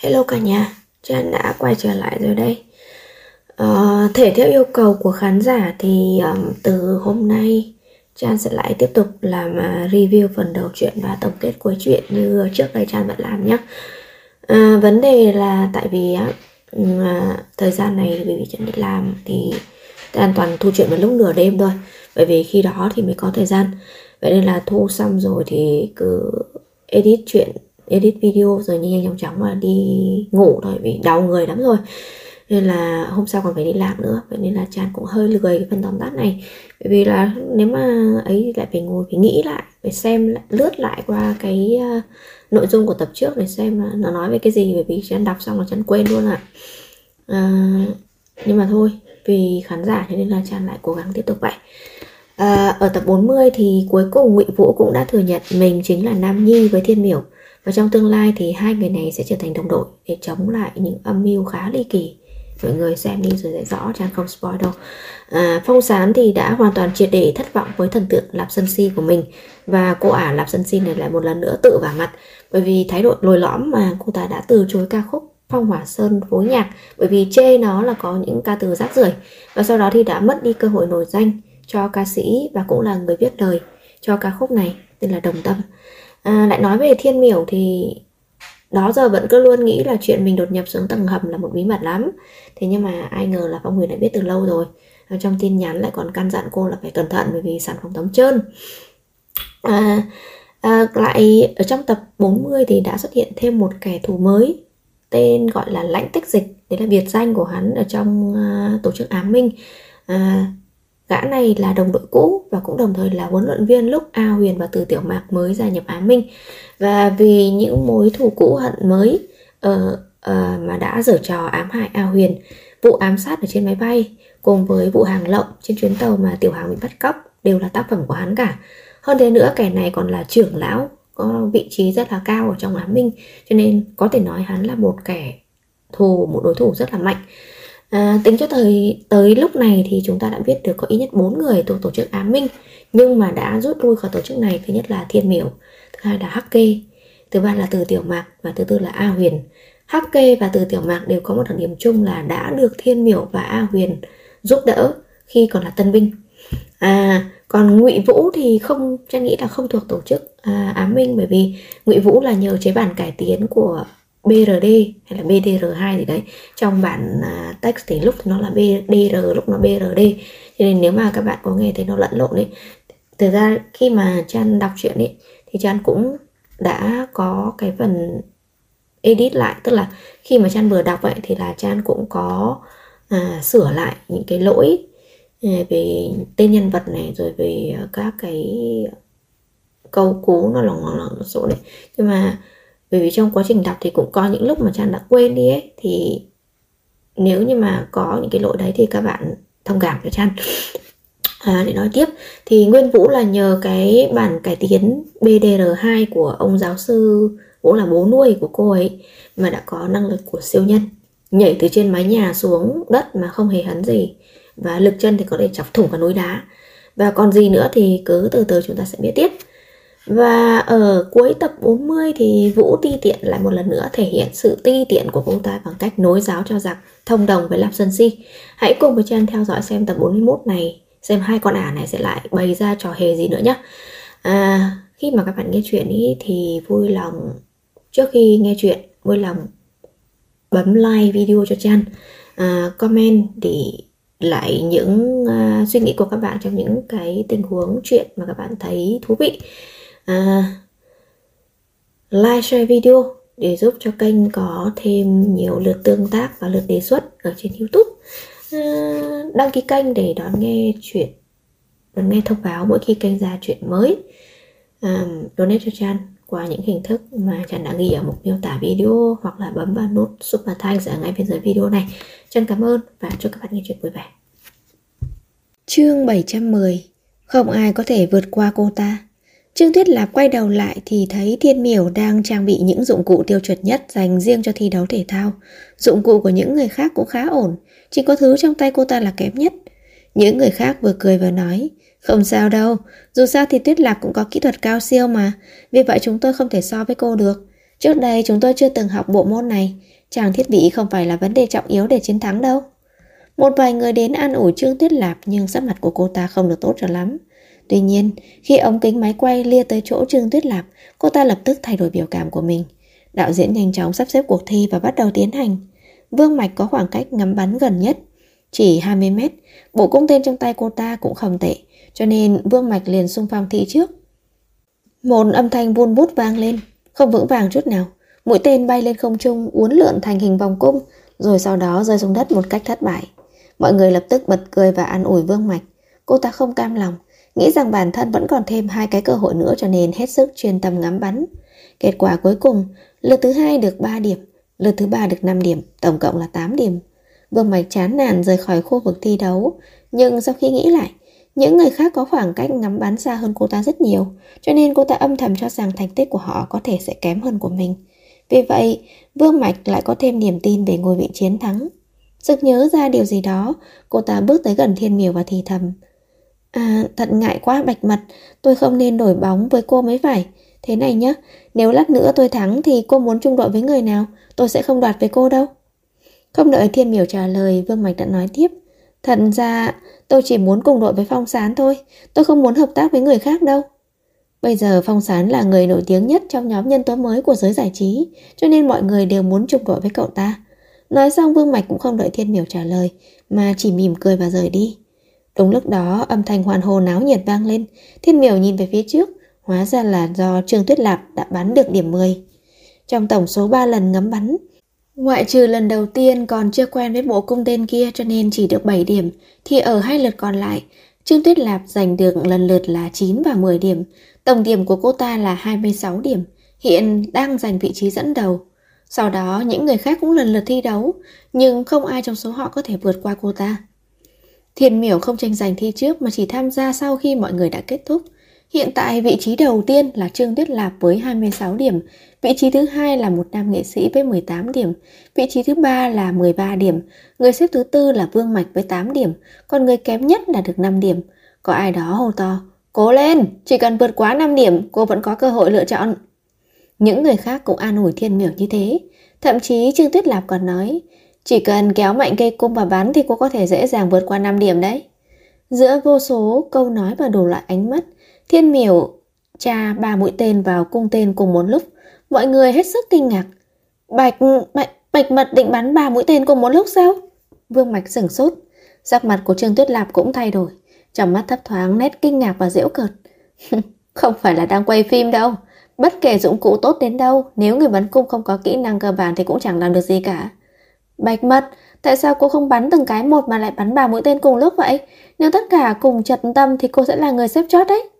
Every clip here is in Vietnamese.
Hello cả nhà, Chan đã quay trở lại rồi đây. Thể theo yêu cầu của khán giả thì từ hôm nay Chan sẽ lại tiếp tục làm review phần đầu truyện và tổng kết cuối truyện như trước đây Chan vẫn làm nhé. Vấn đề là tại vì thời gian này bởi vì Chan đi làm thì Chan toàn thu truyện vào lúc nửa đêm thôi, bởi vì khi đó thì mới có thời gian. Vậy nên là thu xong rồi thì cứ edit truyện, edit video rồi nhanh nhanh chóng mà đi ngủ thôi, vì đau người lắm rồi, nên là hôm sau còn phải đi làm nữa. Vậy nên là Chan cũng hơi lười cái phần tóm tắt này, bởi vì là nếu mà ấy lại phải ngồi phải nghĩ lại, phải xem lại, lướt lại qua cái nội dung của tập trước để xem là nó nói về cái gì, bởi vì Chan đọc xong là Chan quên luôn ạ. Nhưng mà thôi, vì khán giả cho nên là Chan lại cố gắng tiếp tục vậy. Ở tập 40 thì cuối cùng Ngụy Vũ cũng đã thừa nhận mình chính là Nam Nhi với Thiên Miểu, và trong tương lai thì hai người này sẽ trở thành đồng đội để chống lại những âm mưu khá ly kỳ. Mọi người xem đi rồi sẽ rõ, Chan không spoil đâu. Phong Sán thì đã hoàn toàn triệt để thất vọng với thần tượng Lạp Sân Si của mình, và cô ả Lạp Sân Si này lại một lần nữa tự vả mặt, bởi vì thái độ lồi lõm mà cô ta đã từ chối ca khúc Phong Hỏa Sơn phối nhạc, bởi vì chê nó là có những ca từ rác rưởi, và sau đó thì đã mất đi cơ hội nổi danh cho ca sĩ và cũng là người viết lời cho ca khúc này, tên là Đồng Tâm. Lại nói về Thiên Miểu thì đó giờ vẫn cứ luôn nghĩ là chuyện mình đột nhập xuống tầng hầm là một bí mật lắm. Thế nhưng mà ai ngờ là Phong Huyền đã biết từ lâu rồi. Trong tin nhắn lại còn căn dặn cô là phải cẩn thận bởi vì sản phẩm tấm trơn. Lại ở trong tập 40 thì đã xuất hiện thêm một kẻ thù mới, tên gọi là Lãnh Tích Dịch. Đấy là biệt danh của hắn ở trong tổ chức Ám Minh. Gã này là đồng đội cũ và cũng đồng thời là huấn luyện viên lúc A Huyền và Từ Tiểu Mạc mới gia nhập Ám Minh. Và vì những mối thù cũ hận mới mà đã giở trò ám hại A Huyền, vụ ám sát ở trên máy bay cùng với vụ hàng lậu trên chuyến tàu mà Tiểu Hàng bị bắt cóc đều là tác phẩm của hắn cả. Hơn thế nữa, kẻ này còn là trưởng lão, có vị trí rất là cao ở trong Ám Minh, cho nên có thể nói hắn là một kẻ thù, một đối thủ rất là mạnh. Tính cho tới lúc này thì chúng ta đã biết được có ít nhất 4 người thuộc tổ chức Ám Minh nhưng mà đã rút lui khỏi tổ chức này. Thứ nhất là Thiên Miểu, thứ hai là Hắc Kê, thứ ba là Từ Tiểu Mạc và thứ tư là A Huyền. Hắc Kê và Từ Tiểu Mạc đều có một đặc điểm chung là đã được Thiên Miểu và A Huyền giúp đỡ khi còn là tân binh. Còn Ngụy Vũ thì không, Trang nghĩ là không thuộc tổ chức Ám Minh, bởi vì Ngụy Vũ là nhờ chế bản cải tiến của BRD hay là BDR2 gì đấy. Trong bản text thì lúc nó là BDR, lúc nó BRD, cho nên nếu mà các bạn có nghe thấy nó lẫn lộn ấy, thực ra khi mà Chan đọc truyện ấy thì Chan cũng đã có cái phần edit lại, tức là khi mà Chan vừa đọc vậy thì là Chan cũng có sửa lại những cái lỗi về tên nhân vật này, rồi về các cái câu cú nó lỏng số đấy. Nhưng mà bởi vì trong quá trình đọc thì cũng có những lúc mà Chan đã quên đi ấy, thì nếu như mà có những cái lỗi đấy thì các bạn thông cảm cho Chan. Để nói tiếp thì Nguyên Vũ là nhờ cái bản cải tiến BDR2 của ông giáo sư cũng là bố nuôi của cô ấy mà đã có năng lực của siêu nhân, nhảy từ trên mái nhà xuống đất mà không hề hấn gì, và lực chân thì có thể chọc thủng cả núi đá. Và còn gì nữa thì cứ từ từ chúng ta sẽ biết tiếp. Và ở cuối tập 40 thì Vũ ti tiện lại một lần nữa thể hiện sự ti tiện của cô ta bằng cách nối giáo cho giặc thông đồng với Lạp Sân Si. Hãy cùng với Chan theo dõi xem tập 41 này, xem hai con ả này sẽ lại bày ra trò hề gì nữa nhé. Khi mà các bạn nghe chuyện ý thì vui lòng, trước khi nghe chuyện, vui lòng bấm like video cho Chan, comment để lại những suy nghĩ của các bạn trong những cái tình huống chuyện mà các bạn thấy thú vị. Like, share video để giúp cho kênh có thêm nhiều lượt tương tác và lượt đề xuất ở trên YouTube. Đăng ký kênh để đón nghe chuyện, đón nghe thông báo mỗi khi kênh ra chuyện mới. Donate cho Chan qua những hình thức mà Chan đã ghi ở mục miêu tả video, hoặc là bấm vào nút Super Thanks ở ngay bên dưới video này. Chan cảm ơn và chúc các bạn nghe chuyện vui vẻ. Chương 710. Không ai có thể vượt qua cô ta. Trương Tuyết Lạp quay đầu lại thì thấy Thiên Miểu đang trang bị những dụng cụ tiêu chuẩn nhất dành riêng cho thi đấu thể thao. Dụng cụ của những người khác cũng khá ổn, chỉ có thứ trong tay cô ta là kém nhất. Những người khác vừa cười vừa nói, không sao đâu, dù sao thì Tuyết Lạp cũng có kỹ thuật cao siêu mà, vì vậy chúng tôi không thể so với cô được. Trước đây chúng tôi chưa từng học bộ môn này. Trang thiết bị không phải là vấn đề trọng yếu để chiến thắng đâu. Một vài người đến an ủi Trương Tuyết Lạp, nhưng sắc mặt của cô ta không được tốt cho lắm. Tuy nhiên, khi ống kính máy quay lia tới chỗ Trương Tuyết Lạp, cô ta lập tức thay đổi biểu cảm của mình. Đạo diễn nhanh chóng sắp xếp cuộc thi và bắt đầu tiến hành. Vương Mạch có khoảng cách ngắm bắn gần nhất, chỉ 20 mét. Bộ cung tên trong tay cô ta cũng không tệ, cho nên Vương Mạch liền xung phong thi trước. Một âm thanh vun vút vang lên, không vững vàng chút nào. Mũi tên bay lên không trung, uốn lượn thành hình vòng cung, rồi sau đó rơi xuống đất một cách thất bại. Mọi người lập tức bật cười và an ủi Vương Mạch. Cô ta không cam lòng, nghĩ rằng bản thân vẫn còn thêm 2 cái cơ hội nữa, cho nên hết sức chuyên tâm ngắm bắn. Kết quả cuối cùng, lượt thứ 2 được 3 điểm, lượt thứ 3 được 5 điểm, tổng cộng là 8 điểm. Vương Mạch chán nản rời khỏi khu vực thi đấu, nhưng sau khi nghĩ lại, những người khác có khoảng cách ngắm bắn xa hơn cô ta rất nhiều, cho nên cô ta âm thầm cho rằng thành tích của họ có thể sẽ kém hơn của mình. Vì vậy, Vương Mạch lại có thêm niềm tin về ngôi vị chiến thắng. Sực nhớ ra điều gì đó, cô ta bước tới gần Thiên Miểu và thì thầm. Thật ngại quá Bạch Mật, tôi không nên đổi bóng với cô mới phải. Thế này nhé, nếu lát nữa tôi thắng thì cô muốn chung đội với người nào? Tôi sẽ không đoạt với cô đâu. Không đợi Thiên Miểu trả lời, Vương Mạch đã nói tiếp. Thật ra, tôi chỉ muốn cùng đội với Phong Sán thôi, tôi không muốn hợp tác với người khác đâu. Bây giờ Phong Sán là người nổi tiếng nhất trong nhóm nhân tố mới của giới giải trí, cho nên mọi người đều muốn chung đội với cậu ta. Nói xong Vương Mạch cũng không đợi Thiên Miểu trả lời, mà chỉ mỉm cười và rời đi. Đúng lúc đó âm thanh hoan hô náo nhiệt vang lên. Thiên Miểu nhìn về phía trước, hóa ra là do Trương Tuyết Lạp đã bắn được điểm 10. Trong tổng số 3 lần ngắm bắn, ngoại trừ lần đầu tiên còn chưa quen với bộ cung tên kia cho nên chỉ được 7 điểm, thì ở 2 lượt còn lại, Trương Tuyết Lạp giành được lần lượt là 9 và 10 điểm. Tổng điểm của cô ta là 26 điểm, hiện đang giành vị trí dẫn đầu. Sau đó những người khác cũng lần lượt thi đấu, nhưng không ai trong số họ có thể vượt qua cô ta. Thiên Miểu không tranh giành thi trước mà chỉ tham gia sau khi mọi người đã kết thúc. Hiện tại vị trí đầu tiên là Trương Tuyết Lạp với 26 điểm, vị trí thứ 2 là một nam nghệ sĩ với 18 điểm, vị trí thứ 3 là 13 điểm, người xếp thứ 4 là Vương Mạch với 8 điểm, còn người kém nhất là được 5 điểm. Có ai đó hô to, cố lên, chỉ cần vượt quá 5 điểm cô vẫn có cơ hội lựa chọn. Những người khác cũng an ủi Thiên Miểu như thế. Thậm chí Trương Tuyết Lạp còn nói, chỉ cần kéo mạnh cây cung và bắn thì cô có thể dễ dàng vượt qua 5 điểm đấy. Giữa vô số câu nói và đủ loại ánh mắt, Thiên Miểu tra 3 mũi tên vào cung tên cùng một lúc. Mọi người hết sức kinh ngạc. Bạch Mật định bắn 3 mũi tên cùng một lúc sao? Vương Mạch sửng sốt. Sắc mặt của Trương Tuyết Lạp cũng thay đổi, trong mắt thấp thoáng nét kinh ngạc và giễu cợt. Không phải là đang quay phim đâu. Bất kể dụng cụ tốt đến đâu, nếu người bắn cung không có kỹ năng cơ bản thì cũng chẳng làm được gì cả. Bạch Mật, tại sao cô không bắn từng cái một mà lại bắn 3 mũi tên cùng lúc vậy? Nếu tất cả cùng chật tâm thì cô sẽ là người xếp chót đấy.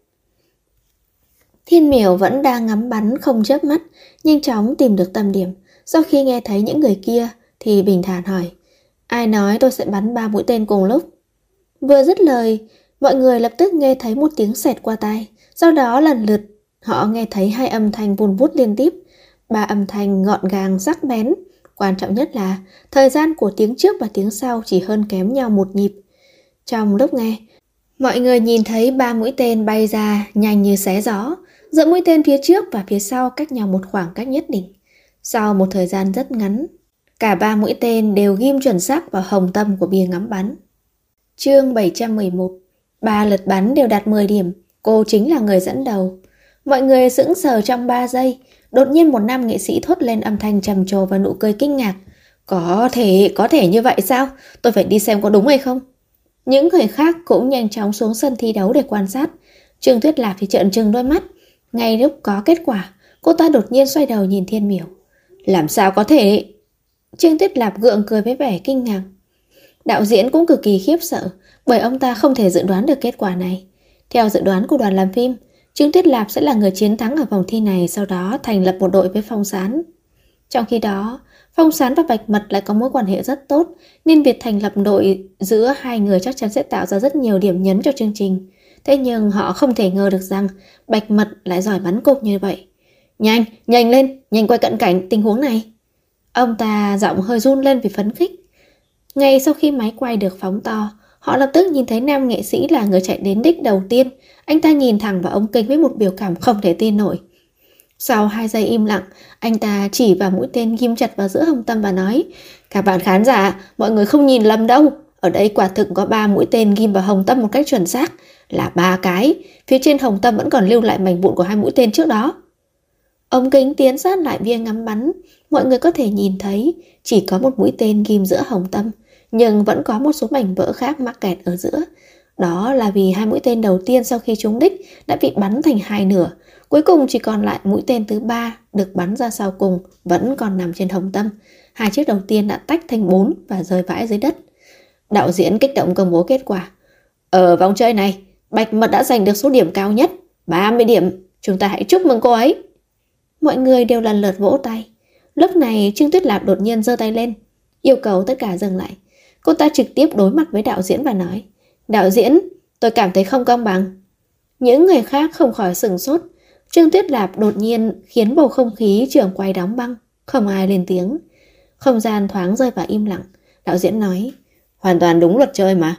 Thiên Miểu vẫn đang ngắm bắn không chớp mắt, nhanh chóng tìm được tâm điểm. Sau khi nghe thấy những người kia thì bình thản hỏi, ai nói tôi sẽ bắn 3 mũi tên cùng lúc? Vừa dứt lời, mọi người lập tức nghe thấy một tiếng xẹt qua tai. Sau đó lần lượt họ nghe thấy 2 âm thanh vun vút liên tiếp, 3 âm thanh gọn gàng sắc bén. Quan trọng nhất là thời gian của tiếng trước và tiếng sau chỉ hơn kém nhau một nhịp. Trong lúc nghe, mọi người nhìn thấy 3 mũi tên bay ra nhanh như xé gió, giữa mũi tên phía trước và phía sau cách nhau một khoảng cách nhất định. Sau một thời gian rất ngắn, cả 3 mũi tên đều ghim chuẩn xác vào hồng tâm của bia ngắm bắn. Chương 711. 3 lượt bắn đều đạt 10 điểm, cô chính là người dẫn đầu. Mọi người sững sờ trong 3 giây. Đột nhiên một nam nghệ sĩ thốt lên âm thanh trầm trồ và nụ cười kinh ngạc. Có thể như vậy sao? Tôi phải đi xem có đúng hay không? Những người khác cũng nhanh chóng xuống sân thi đấu để quan sát. Trương Tuyết Lạp thì trợn trừng đôi mắt. Ngay lúc có kết quả, cô ta đột nhiên xoay đầu nhìn Thiên Miểu. Làm sao có thể? Trương Tuyết Lạp gượng cười với vẻ kinh ngạc. Đạo diễn cũng cực kỳ khiếp sợ, bởi ông ta không thể dự đoán được kết quả này. Theo dự đoán của đoàn làm phim, Trương Tuyết Lạp sẽ là người chiến thắng ở vòng thi này, sau đó thành lập một đội với Phong Sán. Trong khi đó, Phong Sán và Bạch Mật lại có mối quan hệ rất tốt, nên việc thành lập đội giữa hai người chắc chắn sẽ tạo ra rất nhiều điểm nhấn cho chương trình. Thế nhưng họ không thể ngờ được rằng Bạch Mật lại giỏi bắn cung như vậy. Nhanh lên, nhanh quay cận cảnh tình huống này. Ông ta giọng hơi run lên vì phấn khích. Ngay sau khi máy quay được phóng to, họ lập tức nhìn thấy nam nghệ sĩ là người chạy đến đích đầu tiên. Anh ta nhìn thẳng vào ống kính với một biểu cảm không thể tin nổi. Sau 2 giây im lặng, anh ta chỉ vào mũi tên ghim chặt vào giữa hông tâm và nói: Các bạn khán giả, mọi người không nhìn lầm đâu. Ở đây quả thực có 3 mũi tên ghim vào hông tâm một cách chuẩn xác. Là 3 cái. Phía trên hông tâm vẫn còn lưu lại mảnh vụn của 2 mũi tên trước đó. Ống kính tiến sát lại bia ngắm bắn. Mọi người có thể nhìn thấy chỉ có một mũi tên ghim giữa hông tâm, nhưng vẫn có một số mảnh vỡ khác mắc kẹt ở giữa. Đó là vì 2 mũi tên đầu tiên sau khi trúng đích đã bị bắn thành 2 nửa. Cuối cùng chỉ còn lại mũi tên thứ 3 được bắn ra sau cùng vẫn còn nằm trên hông tâm. 2 chiếc đầu tiên đã tách thành 4 và rơi vãi dưới đất. Đạo diễn kích động công bố kết quả. Ở vòng chơi này, Bạch Mật đã giành được số điểm cao nhất, 30 điểm. Chúng ta hãy chúc mừng cô ấy. Mọi người đều lần lượt vỗ tay. Lúc này Trương Tuyết Lạp đột nhiên giơ tay lên, yêu cầu tất cả dừng lại. Cô ta trực tiếp đối mặt với đạo diễn và nói: Đạo diễn, tôi cảm thấy không công bằng. Những người khác không khỏi sửng sốt. Trương Tuyết Lạp đột nhiên khiến bầu không khí trường quay đóng băng. Không ai lên tiếng. Không gian thoáng rơi vào im lặng. Đạo diễn nói: Hoàn toàn đúng luật chơi mà.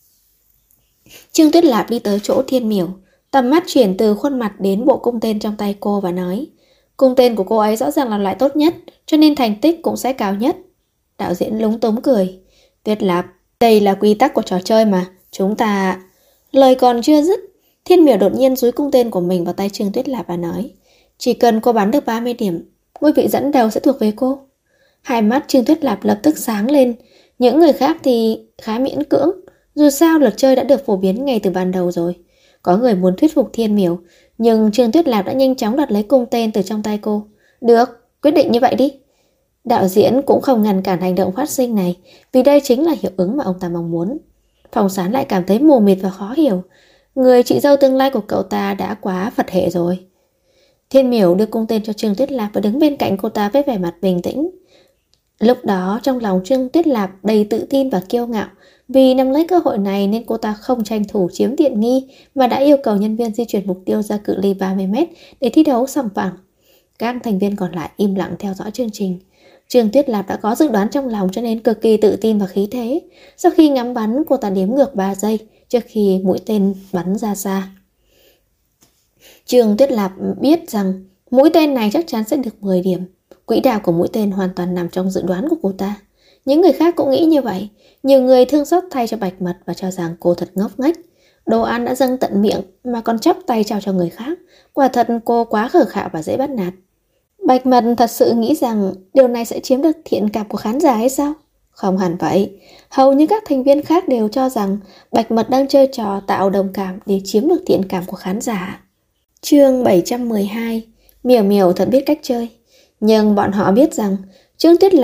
Trương Tuyết Lạp đi tới chỗ Thiên Miểu, tầm mắt chuyển từ khuôn mặt đến bộ cung tên trong tay cô và nói: Cung tên của cô ấy rõ ràng là loại tốt nhất, cho nên thành tích cũng sẽ cao nhất. Đạo diễn lúng túng cười: Tuyết Lạp, đây là quy tắc của trò chơi mà. Chúng ta... Lời còn chưa dứt, Thiên Miểu đột nhiên dúi cung tên của mình vào tay Trương Tuyết Lạp và nói: Chỉ cần cô bắn được 30 điểm, ngôi vị dẫn đầu sẽ thuộc về cô. Hai mắt Trương Tuyết Lạp lập tức sáng lên. Những người khác thì khá miễn cưỡng. Dù sao luật chơi đã được phổ biến ngay từ ban đầu rồi. Có người muốn thuyết phục Thiên Miểu, nhưng Trương Tuyết Lạp đã nhanh chóng đoạt lấy cung tên từ trong tay cô. Được, quyết định như vậy đi. Đạo diễn cũng không ngăn cản hành động phát sinh này, vì đây chính là hiệu ứng mà ông ta mong muốn. Phong Sán lại cảm thấy mù mịt và khó hiểu. Người chị dâu tương lai của cậu ta đã quá Phật hệ rồi. Thiên Miểu đưa cung tên cho Trương Tuyết Lạp và đứng bên cạnh cô ta với vẻ mặt bình tĩnh. Lúc đó trong lòng Trương Tuyết Lạp đầy tự tin và kiêu ngạo. Vì nắm lấy cơ hội này nên cô ta không tranh thủ chiếm tiện nghi mà đã yêu cầu nhân viên di chuyển mục tiêu ra cự ly 30m để thi đấu sòng phẳng. Các thành viên còn lại im lặng theo dõi chương trình. Trương Tuyết Lạp đã có dự đoán trong lòng cho nên cực kỳ tự tin và khí thế. Sau khi ngắm bắn, cô ta đếm ngược 3 giây trước khi mũi tên bắn ra xa. Trương Tuyết Lạp biết rằng mũi tên này chắc chắn sẽ được 10 điểm. Quỹ đạo của mũi tên hoàn toàn nằm trong dự đoán của cô ta. Những người khác cũng nghĩ như vậy. Nhiều người thương xót thay cho Bạch Mật và cho rằng cô thật ngốc nghếch. Đồ ăn đã dâng tận miệng mà còn chắp tay trao cho người khác. Quả thật cô quá khờ khạo và dễ bắt nạt. Bạch Mật thật sự nghĩ rằng điều này sẽ chiếm được thiện cảm của khán giả hay sao? Không hẳn vậy. Hầu như các thành viên khác đều cho rằng Bạch Mật đang chơi trò tạo đồng cảm để chiếm được thiện cảm của khán giả. Chương 712. Miểu Miểu thật biết cách chơi. Nhưng bọn họ biết rằng Trương Tuyết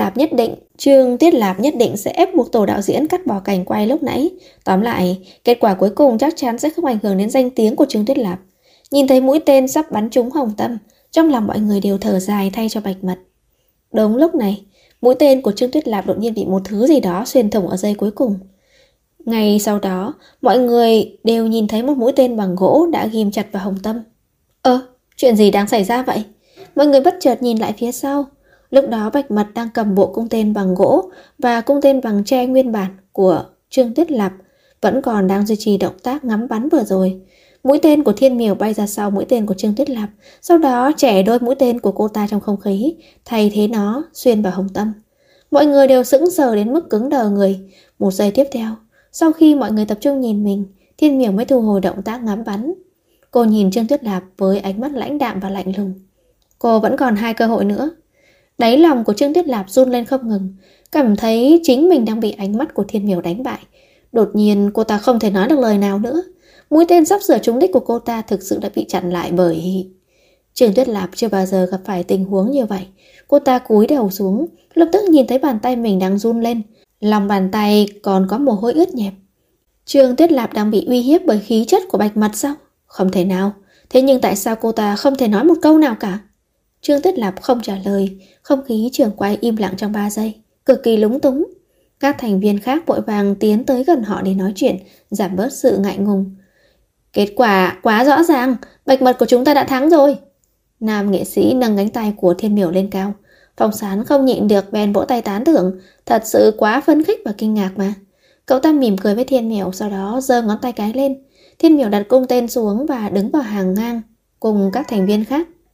Lạp nhất định sẽ ép buộc tổ đạo diễn cắt bỏ cảnh quay lúc nãy. Tóm lại, kết quả cuối cùng chắc chắn sẽ không ảnh hưởng đến danh tiếng của Trương Tuyết Lạp. Nhìn thấy mũi tên sắp bắn trúng hồng tâm, trong lòng mọi người đều thở dài thay cho Bạch Mật. Đúng lúc này, mũi tên của Trương Tuyết Lạp đột nhiên bị một thứ gì đó xuyên thủng ở giây cuối cùng. Ngay sau đó, mọi người đều nhìn thấy một mũi tên bằng gỗ đã ghim chặt vào hồng tâm. Chuyện gì đang xảy ra vậy? Mọi người bất chợt nhìn lại phía sau. Lúc đó Bạch Mật đang cầm bộ cung tên bằng gỗ và cung tên bằng tre nguyên bản của Trương Tuyết Lạp vẫn còn đang duy trì động tác ngắm bắn vừa rồi. Mũi tên của Thiên Miểu bay ra sau mũi tên của Trương Tuyết Lạp, sau đó chẻ đôi mũi tên của cô ta trong không khí, thay thế nó xuyên vào hồng tâm. Mọi người đều sững sờ đến mức cứng đờ người. Một giây tiếp theo, sau khi mọi người tập trung nhìn mình, Thiên Miểu mới thu hồi động tác ngắm bắn. Cô nhìn Trương Tuyết Lạp với ánh mắt lãnh đạm và lạnh lùng. Cô vẫn còn 2 cơ hội nữa. Đáy lòng của Trương Tuyết Lạp run lên không ngừng, cảm thấy chính mình đang bị ánh mắt của Thiên Miểu đánh bại. Đột nhiên cô ta không thể nói được lời nào nữa. Mũi tên sắp sửa trúng đích của cô ta thực sự đã bị chặn lại bởi... Trương Tuyết Lạp chưa bao giờ gặp phải tình huống như vậy. Cô ta cúi đầu xuống, lập tức nhìn thấy bàn tay mình đang run lên. Lòng bàn tay còn có mồ hôi ướt nhẹp. Trương Tuyết Lạp đang bị uy hiếp bởi khí chất của Bạch Mật sao? Không thể nào. Thế nhưng tại sao cô ta không thể nói một câu nào cả? Trương Tuyết Lạp không trả lời. Không khí trường quay im lặng trong 3 giây, cực kỳ lúng túng. Các thành viên khác vội vàng tiến tới gần họ để nói chuyện, giảm bớt sự ngại ngùng. Kết quả quá rõ ràng, Bạch Mật của chúng ta đã thắng rồi. Nam nghệ sĩ nâng cánh tay của Thiên Miểu lên cao. Phong Sán không nhịn được bèn vỗ tay tán thưởng. Thật sự quá phấn khích và kinh ngạc mà. Cậu ta mỉm cười với Thiên Miểu, sau đó giơ ngón tay cái lên. Thiên Miểu đặt cung tên xuống và đứng vào hàng ngang cùng các thành viên khác.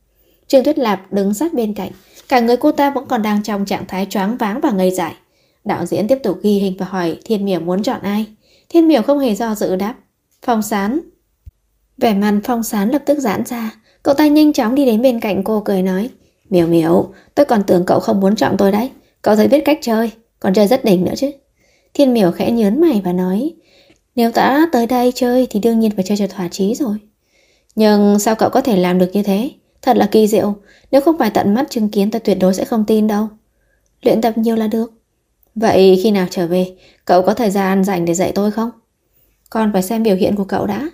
Trương Tuyết Lạp đứng sát bên cạnh, cả người cô ta vẫn còn đang trong trạng thái choáng váng và ngây dại. Đạo diễn tiếp tục ghi hình và hỏi Thiên Miểu muốn chọn ai. Thiên Miểu không hề do dự đáp: Phong Sán. Vẻ mặt Phong Sán lập tức giãn ra. Cậu ta nhanh chóng đi đến bên cạnh cô cười nói: Miểu Miểu, tôi còn tưởng cậu không muốn chọn tôi đấy. Cậu thấy biết cách chơi, còn chơi rất đỉnh nữa chứ. Thiên Miểu khẽ nhớn mày và nói: Nếu đã tới đây chơi thì đương nhiên phải chơi cho thỏa chí rồi. Nhưng sao cậu có thể làm được như thế? Thật là kỳ diệu. Nếu không phải tận mắt chứng kiến, tôi tuyệt đối sẽ không tin đâu. Luyện tập nhiều là được. Vậy khi nào trở về, cậu có thời gian rảnh để dạy tôi không? Còn phải xem biểu hiện của cậu đã.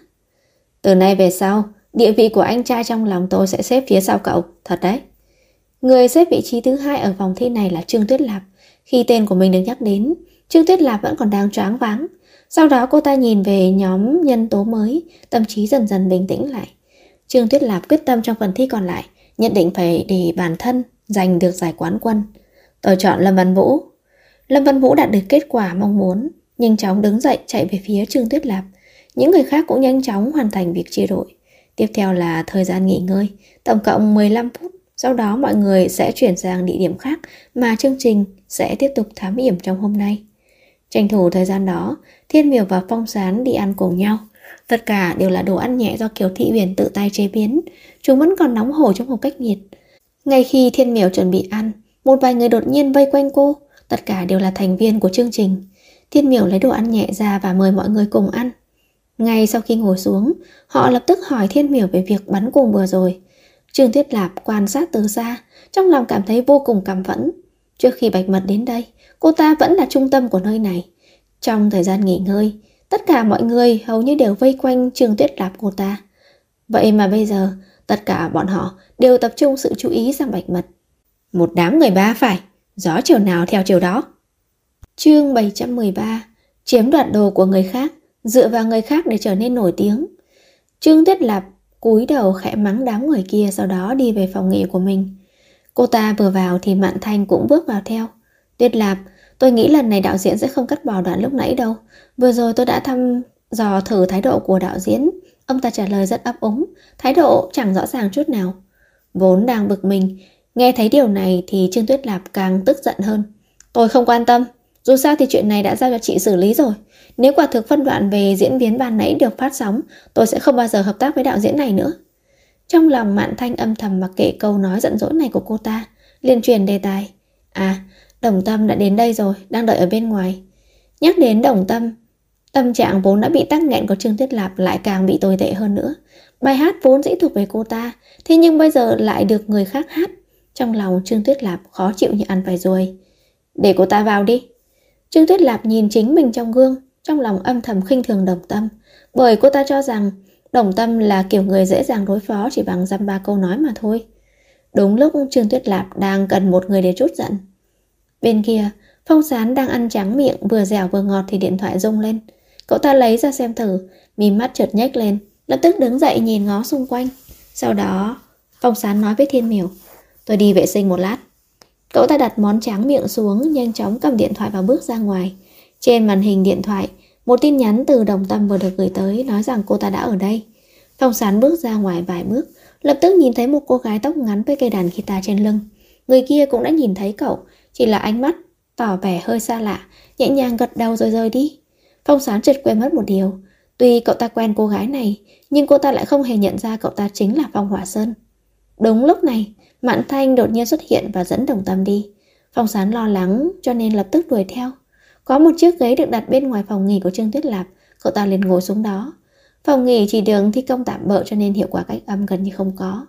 Từ nay về sau, địa vị của anh trai trong lòng tôi sẽ xếp phía sau cậu. Thật đấy. Người xếp vị trí thứ 2 ở vòng thi này là Trương Tuyết Lạp. Khi tên của mình được nhắc đến, Trương Tuyết Lạp vẫn còn đang choáng váng. Sau đó cô ta nhìn về nhóm nhân tố mới, tâm trí dần dần bình tĩnh lại. Trương Tuyết Lạp quyết tâm trong phần thi còn lại nhất định phải để bản thân giành được giải quán quân. Tôi chọn Lâm Văn Vũ. Lâm Văn Vũ đạt được kết quả mong muốn, nhanh chóng đứng dậy chạy về phía Trương Tuyết Lạp. Những người khác cũng nhanh chóng hoàn thành việc chia đội. Tiếp theo là thời gian nghỉ ngơi, tổng cộng 15 phút. Sau đó mọi người sẽ chuyển sang địa điểm khác mà chương trình sẽ tiếp tục thám hiểm trong hôm nay. Tranh thủ thời gian đó, Thiên Miểu và Phong Sán đi ăn cùng nhau. Tất cả đều là đồ ăn nhẹ do Kiều Thị Huyền tự tay chế biến. Chúng vẫn còn nóng hổi trong một cách nhiệt. Ngay khi Thiên Miểu chuẩn bị ăn, một vài người đột nhiên vây quanh cô. Tất cả đều là thành viên của chương trình. Thiên Miểu lấy đồ ăn nhẹ ra và mời mọi người cùng ăn. Ngay sau khi ngồi xuống, họ lập tức hỏi Thiên Miểu về việc bắn cung vừa rồi. Trương Tuyết Lạp quan sát từ xa, trong lòng cảm thấy vô cùng cảm phẫn. Trước khi Bạch Mật đến đây, cô ta vẫn là trung tâm của nơi này. Trong thời gian nghỉ ngơi, tất cả mọi người hầu như đều vây quanh Trương Tuyết Lạp cô ta. Vậy mà bây giờ, tất cả bọn họ đều tập trung sự chú ý sang Bạch Mật. Một đám người ba phải, gió chiều nào theo chiều đó. Chương 713: Chiếm đoạt đồ của người khác, dựa vào người khác để trở nên nổi tiếng. Trương Tuyết Lạp cúi đầu khẽ mắng đám người kia, sau đó đi về phòng nghỉ của mình. Cô ta vừa vào thì Mạn Thanh cũng bước vào theo. Tuyết Lạp, tôi nghĩ lần này đạo diễn sẽ không cắt bỏ đoạn lúc nãy đâu. Vừa rồi tôi đã thăm dò thử thái độ của đạo diễn. Ông ta trả lời rất ấp úng, thái độ chẳng rõ ràng chút nào. Vốn đang bực mình, nghe thấy điều này thì Trương Tuyết Lạp càng tức giận hơn. Tôi không quan tâm, dù sao thì chuyện này đã giao cho chị xử lý rồi. Nếu quả thực phân đoạn về diễn biến ban nãy được phát sóng, tôi sẽ không bao giờ hợp tác với đạo diễn này nữa. Trong lòng Mạn Thanh âm thầm mặc kệ câu nói giận dỗi này của cô ta, liền truyền đề tài. À, Đồng Tâm đã đến đây rồi, đang đợi ở bên ngoài. Nhắc đến Đồng Tâm, tâm trạng vốn đã bị tắc nghẹn của Trương Tuyết Lạp lại càng bị tồi tệ hơn nữa. Bài hát vốn dĩ thuộc về cô ta, thế nhưng bây giờ lại được người khác hát. Trong lòng Trương Tuyết Lạp khó chịu như ăn phải ruồi. Để cô ta vào đi. Trương Tuyết Lạp nhìn chính mình trong gương, trong lòng âm thầm khinh thường Đồng Tâm, bởi cô ta cho rằng Đồng Tâm là kiểu người dễ dàng đối phó chỉ bằng dăm ba câu nói mà thôi. Đúng lúc Trương Tuyết Lạp đang cần một người để trút giận. Bên kia, Phong Sán đang ăn tráng miệng, vừa dẻo vừa ngọt thì điện thoại rung lên. Cậu ta lấy ra xem thử, mí mắt chợt nhếch lên, lập tức đứng dậy nhìn ngó xung quanh. Sau đó, Phong Sán nói với Thiên Miểu, tôi đi vệ sinh một lát. Cậu ta đặt món tráng miệng xuống, nhanh chóng cầm điện thoại và bước ra ngoài. Trên màn hình điện thoại, một tin nhắn từ Đồng Tâm vừa được gửi tới, nói rằng cô ta đã ở đây. Phong Sán bước ra ngoài vài bước, lập tức nhìn thấy một cô gái tóc ngắn với cây đàn guitar trên lưng. Người kia cũng đã nhìn thấy cậu, chỉ là ánh mắt tỏ vẻ hơi xa lạ, nhẹ nhàng gật đầu rồi rời đi. Phong Sán chợt quên mất một điều, tuy cậu ta quen cô gái này, nhưng cô ta lại không hề nhận ra cậu ta chính là Phong Hỏa Sơn. Đúng lúc này, Mạn Thanh đột nhiên xuất hiện và dẫn Đồng Tâm đi. Phong Sán lo lắng cho nên lập tức đuổi theo. Có một chiếc ghế được đặt bên ngoài phòng nghỉ của Trương Tuyết Lạp, cậu ta liền ngồi xuống đó. Phòng nghỉ chỉ đường thi công tạm bợ cho nên hiệu quả cách âm gần như không có.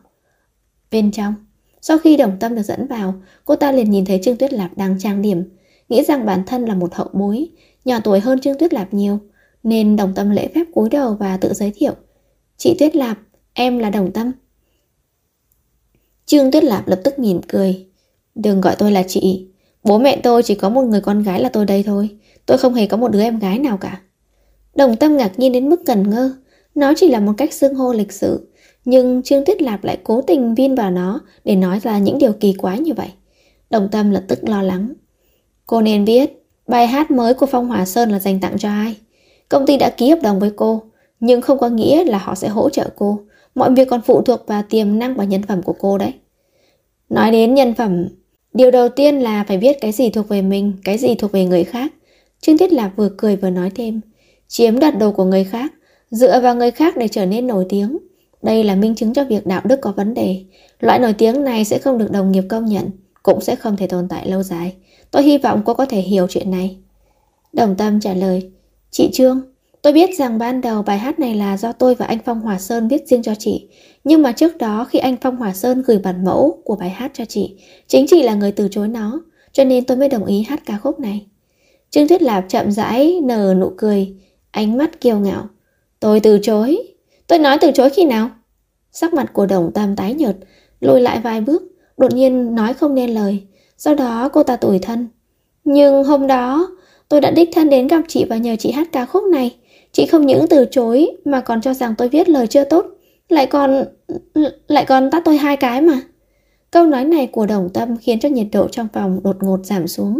Bên trong, sau khi Đồng Tâm được dẫn vào, cô ta liền nhìn thấy Trương Tuyết Lạp đang trang điểm, nghĩ rằng bản thân là một hậu bối, nhỏ tuổi hơn Trương Tuyết Lạp nhiều, nên Đồng Tâm lễ phép cúi đầu và tự giới thiệu. Chị Tuyết Lạp, em là Đồng Tâm. Trương Tuyết Lạp lập tức mỉm cười. Đừng gọi tôi là chị, bố mẹ tôi chỉ có một người con gái là tôi đây thôi, tôi không hề có một đứa em gái nào cả. Đồng Tâm ngạc nhiên đến mức ngẩn ngơ, nó chỉ là một cách xưng hô lịch sự, nhưng Trương Tuyết Lạp lại cố tình vin vào nó để nói ra những điều kỳ quái như vậy. Đồng Tâm lập tức lo lắng. Cô nên biết, bài hát mới của Phong Hỏa Sơn là dành tặng cho ai. Công ty đã ký hợp đồng với cô, nhưng không có nghĩa là họ sẽ hỗ trợ cô. Mọi việc còn phụ thuộc vào tiềm năng và nhân phẩm của cô đấy. Nói đến nhân phẩm, điều đầu tiên là phải biết cái gì thuộc về mình, cái gì thuộc về người khác. Trương Tuyết Lạp vừa cười vừa nói thêm, chiếm đoạt đồ của người khác, dựa vào người khác để trở nên nổi tiếng. Đây là minh chứng cho việc đạo đức có vấn đề. Loại nổi tiếng này sẽ không được đồng nghiệp công nhận, cũng sẽ không thể tồn tại lâu dài. Tôi hy vọng cô có thể hiểu chuyện này. Đồng Tâm trả lời, chị Trương, tôi biết rằng ban đầu bài hát này là do tôi và anh Phong Hòa Sơn viết riêng cho chị. Nhưng mà trước đó khi anh Phong Hòa Sơn gửi bản mẫu của bài hát cho chị, chính chị là người từ chối nó, cho nên tôi mới đồng ý hát ca khúc này. Trương Tuyết Lạp chậm rãi nở nụ cười, ánh mắt kiêu ngạo. Tôi từ chối? Tôi nói từ chối khi nào? Sắc mặt của Đồng Tâm tái nhợt, lùi lại vài bước, đột nhiên nói không nên lời. Sau đó cô ta tủi thân. Nhưng hôm đó tôi đã đích thân đến gặp chị và nhờ chị hát ca khúc này. Chị không những từ chối mà còn cho rằng tôi viết lời chưa tốt, lại còn tát tôi 2 cái mà. Câu nói này của Đồng Tâm khiến cho nhiệt độ trong phòng đột ngột giảm xuống.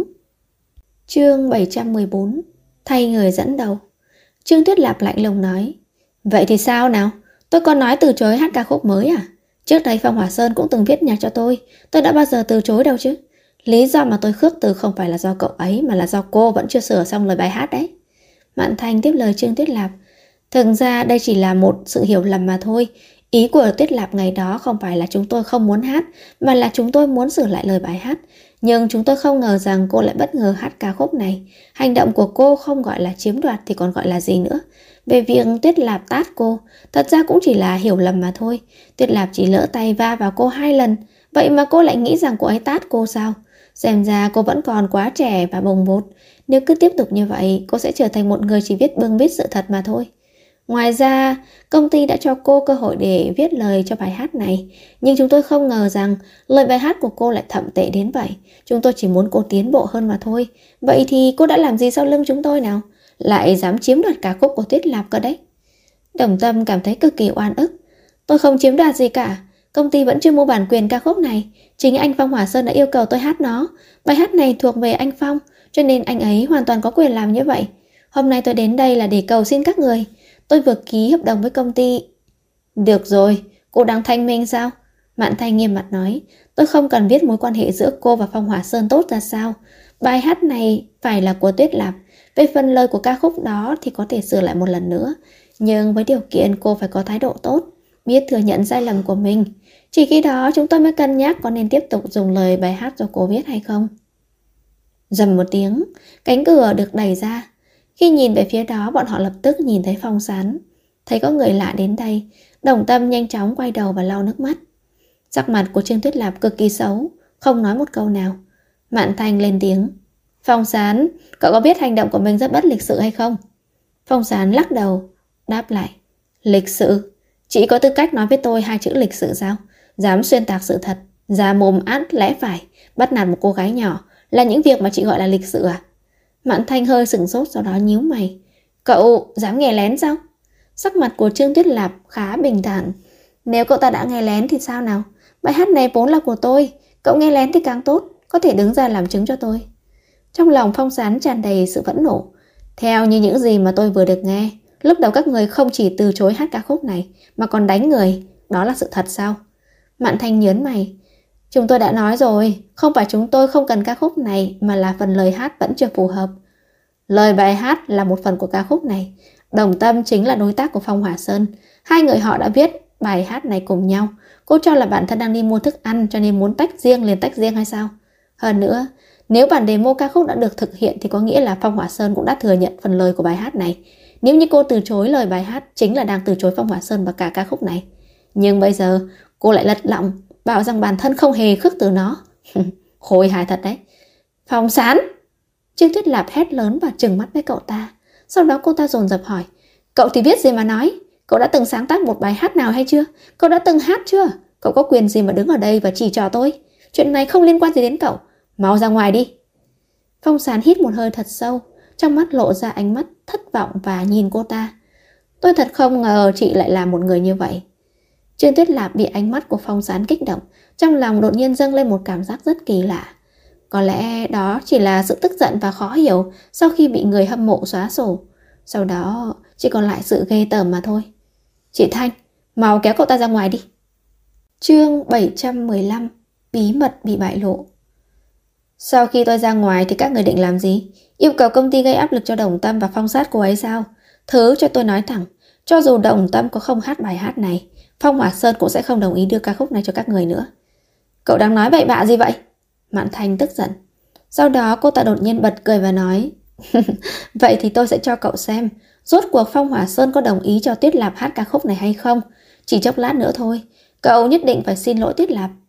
Chương 714, thay người dẫn đầu. Trương Tuyết Lạp lạnh lùng nói, vậy thì sao nào? Tôi còn nói từ chối hát ca khúc mới à? Trước đây Phong Hòa Sơn cũng từng viết nhạc cho tôi đã bao giờ từ chối đâu chứ. Lý do mà tôi khước từ không phải là do cậu ấy, mà là do cô vẫn chưa sửa xong lời bài hát đấy. Mạn Thanh tiếp lời Trương Tuyết Lạp, thực ra đây chỉ là một sự hiểu lầm mà thôi. Ý của Tuyết Lạp ngày đó không phải là chúng tôi không muốn hát, mà là chúng tôi muốn sửa lại lời bài hát. Nhưng chúng tôi không ngờ rằng cô lại bất ngờ hát ca khúc này. Hành động của cô không gọi là chiếm đoạt thì còn gọi là gì nữa. Về việc Tuyết Lạp tát cô, thật ra cũng chỉ là hiểu lầm mà thôi. Tuyết Lạp chỉ lỡ tay va vào cô 2 lần, vậy mà cô lại nghĩ rằng cô ấy tát cô sao? Xem ra cô vẫn còn quá trẻ và bồng bột. Nếu cứ tiếp tục như vậy, cô sẽ trở thành một người chỉ biết bưng bít sự thật mà thôi. Ngoài ra, công ty đã cho cô cơ hội để viết lời cho bài hát này. Nhưng chúng tôi không ngờ rằng lời bài hát của cô lại thậm tệ đến vậy. Chúng tôi chỉ muốn cô tiến bộ hơn mà thôi. Vậy thì cô đã làm gì sau lưng chúng tôi nào? Lại dám chiếm đoạt ca khúc của Tuyết Lạp cơ đấy. Đồng Tâm cảm thấy cực kỳ oan ức. Tôi không chiếm đoạt gì cả. Công ty vẫn chưa mua bản quyền ca khúc này. Chính anh Phong Hòa Sơn đã yêu cầu tôi hát nó. Bài hát này thuộc về anh Phong, cho nên anh ấy hoàn toàn có quyền làm như vậy. Hôm nay tôi đến đây là để cầu xin các người. Tôi vừa ký hợp đồng với công ty. Được rồi, cô đang thanh minh sao? Mạn Thanh nghiêm mặt nói, tôi không cần biết mối quan hệ giữa cô và Phong Hòa Sơn tốt ra sao. Bài hát này phải là của Tuyết Lạp. Về phần lời của ca khúc đó thì có thể sửa lại một lần nữa. Nhưng với điều kiện cô phải có thái độ tốt, biết thừa nhận sai lầm của mình. Chỉ khi đó chúng tôi mới cân nhắc có nên tiếp tục dùng lời bài hát do cô viết hay không. Rầm một tiếng, cánh cửa được đẩy ra. Khi nhìn về phía đó, bọn họ lập tức nhìn thấy Phong Sán. Thấy có người lạ đến đây, Đồng Tâm nhanh chóng quay đầu và lau nước mắt. Sắc mặt của Trương Tuyết Lạp cực kỳ xấu, không nói một câu nào. Mạn Thanh lên tiếng, Phong Sán, cậu có biết hành động của mình rất bất lịch sự hay không? Phong Sán lắc đầu, đáp lại, lịch sự? Chị có tư cách nói với tôi 2 chữ lịch sự sao? Dám xuyên tạc sự thật, ra mồm át lẽ phải, bắt nạt một cô gái nhỏ, là những việc mà chị gọi là lịch sự à? Mạn Thanh hơi sửng sốt, sau đó nhíu mày. Cậu dám nghe lén sao? Sắc mặt của Trương Tuyết Lạp khá bình thản. Nếu cậu ta đã nghe lén thì sao nào? Bài hát này vốn là của tôi, cậu nghe lén thì càng tốt, có thể đứng ra làm chứng cho tôi. Trong lòng Phong Sán tràn đầy sự phẫn nộ. Theo như những gì mà tôi vừa được nghe, lúc đầu các người không chỉ từ chối hát ca khúc này mà còn đánh người, đó là sự thật sao? Mạn Thanh nhớn mày. Chúng tôi đã nói rồi, không phải chúng tôi không cần ca khúc này, mà là phần lời hát vẫn chưa phù hợp. Lời bài hát là một phần của ca khúc này. Đồng Tâm chính là đối tác của Phong Hòa Sơn. 2 người họ đã viết bài hát này cùng nhau. Cô cho là bản thân đang đi mua thức ăn cho nên muốn tách riêng liền tách riêng hay sao? Hơn nữa, nếu bản demo ca khúc đã được thực hiện thì có nghĩa là Phong Hòa Sơn cũng đã thừa nhận phần lời của bài hát này. Nếu như cô từ chối lời bài hát, chính là đang từ chối Phong Hòa Sơn và cả ca khúc này. Nhưng bây giờ cô lại lật lọng bảo rằng bản thân không hề khước từ nó. Khôi hài thật đấy. Phong Sán! Trương Tuyết Lạp hét lớn và trừng mắt với cậu ta. Sau đó cô ta dồn dập hỏi, cậu thì biết gì mà nói? Cậu đã từng sáng tác một bài hát nào hay chưa? Cậu đã từng hát chưa? Cậu có quyền gì mà đứng ở đây và chỉ trò tôi? Chuyện này không liên quan gì đến cậu. Mau ra ngoài đi. Phong Sán hít một hơi thật sâu, trong mắt lộ ra ánh mắt thất vọng và nhìn cô ta. Tôi thật không ngờ chị lại là một người như vậy. Trương Tuyết Lạp bị ánh mắt của Phong Sán kích động, trong lòng đột nhiên dâng lên một cảm giác rất kỳ lạ. Có lẽ đó chỉ là sự tức giận và khó hiểu sau khi bị người hâm mộ xóa sổ. Sau đó chỉ còn lại sự ghê tởm mà thôi. Chị Thanh, mau kéo cậu ta ra ngoài đi. Chương 715, Bí mật bị bại lộ. Sau khi tôi ra ngoài thì các người định làm gì? Yêu cầu công ty gây áp lực cho Đồng Tâm và phong sát cô ấy sao? Thứ cho tôi nói thẳng, cho dù Đồng Tâm có không hát bài hát này, Phong Hỏa Sơn cũng sẽ không đồng ý đưa ca khúc này cho các người nữa. Cậu đang nói bậy bạ gì vậy? Mạn Thanh tức giận. Sau đó cô ta đột nhiên bật cười và nói vậy thì tôi sẽ cho cậu xem rốt cuộc Phong Hỏa Sơn có đồng ý cho Tuyết Lạp hát ca khúc này hay không. Chỉ chốc lát nữa thôi, cậu nhất định phải xin lỗi Tuyết Lạp.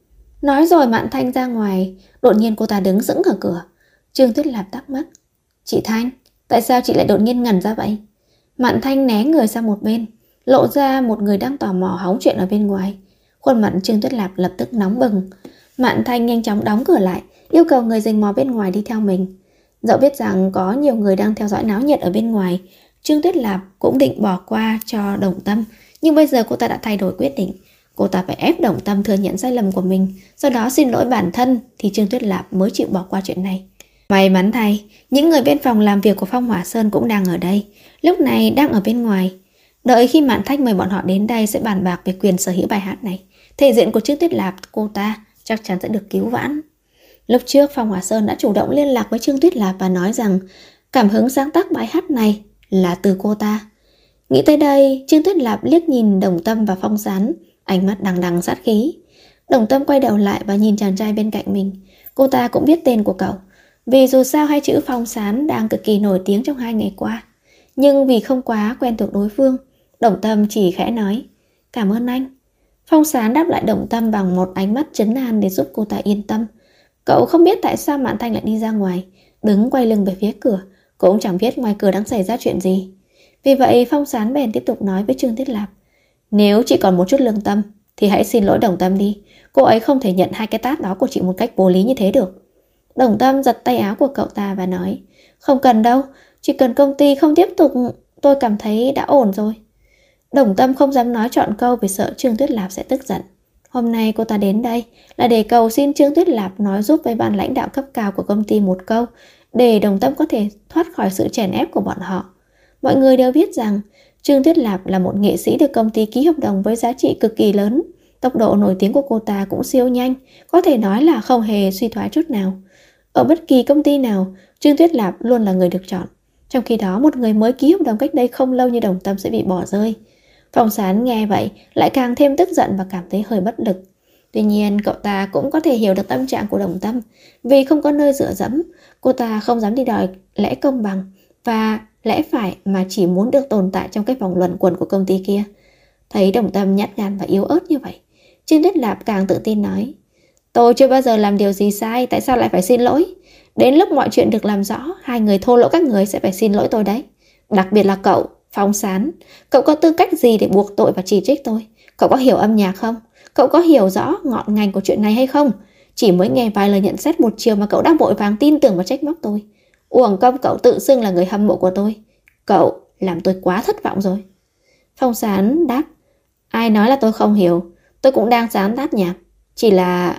Nói rồi Mạn Thanh ra ngoài. Đột nhiên cô ta đứng sững ở cửa. Trương Tuyết Lạp thắc mắc. Chị Thanh, tại sao chị lại đột nhiên ngẩn ra vậy? Mạn Thanh né người sang một bên, lộ ra một người đang tò mò hóng chuyện ở bên ngoài. Khuôn mặt Trương Tuyết Lạp lập tức nóng bừng. Mạn Thanh nhanh chóng đóng cửa lại, yêu cầu người rình mò bên ngoài đi theo mình. Dẫu biết rằng có nhiều người đang theo dõi náo nhiệt ở bên ngoài, Trương Tuyết Lạp cũng định bỏ qua cho Đồng Tâm, nhưng bây giờ cô ta đã thay đổi quyết định. Cô ta phải ép Đồng Tâm thừa nhận sai lầm của mình, sau đó xin lỗi bản thân thì Trương Tuyết Lạp mới chịu bỏ qua chuyện này. May mắn thay, những người bên phòng làm việc của Phong Hỏa Sơn cũng đang ở đây, lúc này đang ở bên ngoài. Đợi khi Mạn Thanh mời bọn họ đến đây sẽ bàn bạc về quyền sở hữu bài hát này. Thể diện của Trương Tuyết Lạp cô ta chắc chắn sẽ được cứu vãn. Lúc trước Phong Hỏa Sơn đã chủ động liên lạc với Trương Tuyết Lạp và nói rằng cảm hứng sáng tác bài hát này là từ cô ta. Nghĩ tới đây, Trương Tuyết Lạp liếc nhìn Đồng Tâm và Phong Sán, ánh mắt đằng đằng sát khí. Đồng Tâm quay đầu lại và nhìn chàng trai bên cạnh mình. Cô ta cũng biết tên của cậu, vì dù sao hai chữ Phong Sán đang cực kỳ nổi tiếng trong 2 ngày qua. Nhưng vì không quá quen thuộc đối phương, Đồng Tâm chỉ khẽ nói cảm ơn anh. Phong Sán đáp lại Đồng Tâm bằng một ánh mắt trấn an để giúp cô ta yên tâm. Cậu không biết tại sao Mạn Thanh lại đi ra ngoài, đứng quay lưng về phía cửa, cũng chẳng biết ngoài cửa đang xảy ra chuyện gì. Vì vậy Phong Sán bèn tiếp tục nói với Trương Tuyết Lạp. Nếu chị còn một chút lương tâm thì hãy xin lỗi Đồng Tâm đi. Cô ấy không thể nhận 2 cái tát đó của chị một cách vô lý như thế được. Đồng Tâm giật tay áo của cậu ta và nói không cần đâu, chỉ cần công ty không tiếp tục, tôi cảm thấy đã ổn rồi. Đồng Tâm không dám nói trọn câu vì sợ Trương Tuyết Lạp sẽ tức giận. Hôm nay cô ta đến đây là để cầu xin Trương Tuyết Lạp nói giúp với ban lãnh đạo cấp cao của công ty một câu, để Đồng Tâm có thể thoát khỏi sự chèn ép của bọn họ. Mọi người đều biết rằng Trương Tuyết Lạp là một nghệ sĩ được công ty ký hợp đồng với giá trị cực kỳ lớn. Tốc độ nổi tiếng của cô ta cũng siêu nhanh, có thể nói là không hề suy thoái chút nào. Ở bất kỳ công ty nào, Trương Tuyết Lạp luôn là người được chọn. Trong khi đó, một người mới ký hợp đồng cách đây không lâu như Đồng Tâm sẽ bị bỏ rơi. Phong Sán nghe vậy lại càng thêm tức giận và cảm thấy hơi bất lực. Tuy nhiên cậu ta cũng có thể hiểu được tâm trạng của Đồng Tâm. Vì không có nơi dựa dẫm, cô ta không dám đi đòi lẽ công bằng và lẽ phải, mà chỉ muốn được tồn tại trong cái vòng luẩn quẩn của công ty kia. Thấy Đồng Tâm nhát gan và yếu ớt như vậy, Trương Tuyết Lạp càng tự tin nói tôi chưa bao giờ làm điều gì sai, tại sao lại phải xin lỗi? Đến lúc mọi chuyện được làm rõ, 2 người thô lỗ các người sẽ phải xin lỗi tôi đấy. Đặc biệt là cậu, Phong Sán. Cậu có tư cách gì để buộc tội và chỉ trích tôi? Cậu có hiểu âm nhạc không? Cậu có hiểu rõ ngọn ngành của chuyện này hay không? Chỉ mới nghe vài lời nhận xét một chiều mà cậu đã vội vàng tin tưởng và trách móc tôi. Uổng công cậu tự xưng là người hâm mộ của tôi. Cậu làm tôi quá thất vọng rồi. Phong Sán đáp, ai nói là tôi không hiểu? Tôi cũng đang sáng tác nhạc. Chỉ là...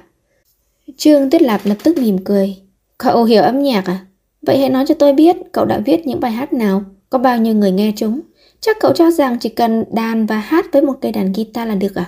Trương Tuyết Lạp lập tức mỉm cười. Cậu hiểu âm nhạc à? Vậy hãy nói cho tôi biết cậu đã viết những bài hát nào, có bao nhiêu người nghe chúng. Chắc cậu cho rằng chỉ cần đàn và hát với một cây đàn guitar là được à?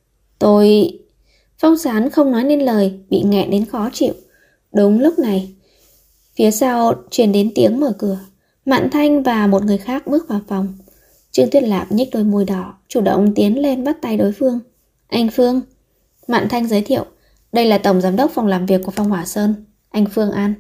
Tôi... Phong Sán không nói nên lời, bị nghẹn đến khó chịu. Đúng lúc này, phía sau truyền đến tiếng mở cửa. Mạn Thanh và một người khác bước vào phòng. Trương Tuyết Lạp nhếch đôi môi đỏ, chủ động tiến lên bắt tay đối phương. Anh Phương. Mạn Thanh giới thiệu, đây là tổng giám đốc phòng làm việc của Phong Hỏa Sơn, anh Phương An.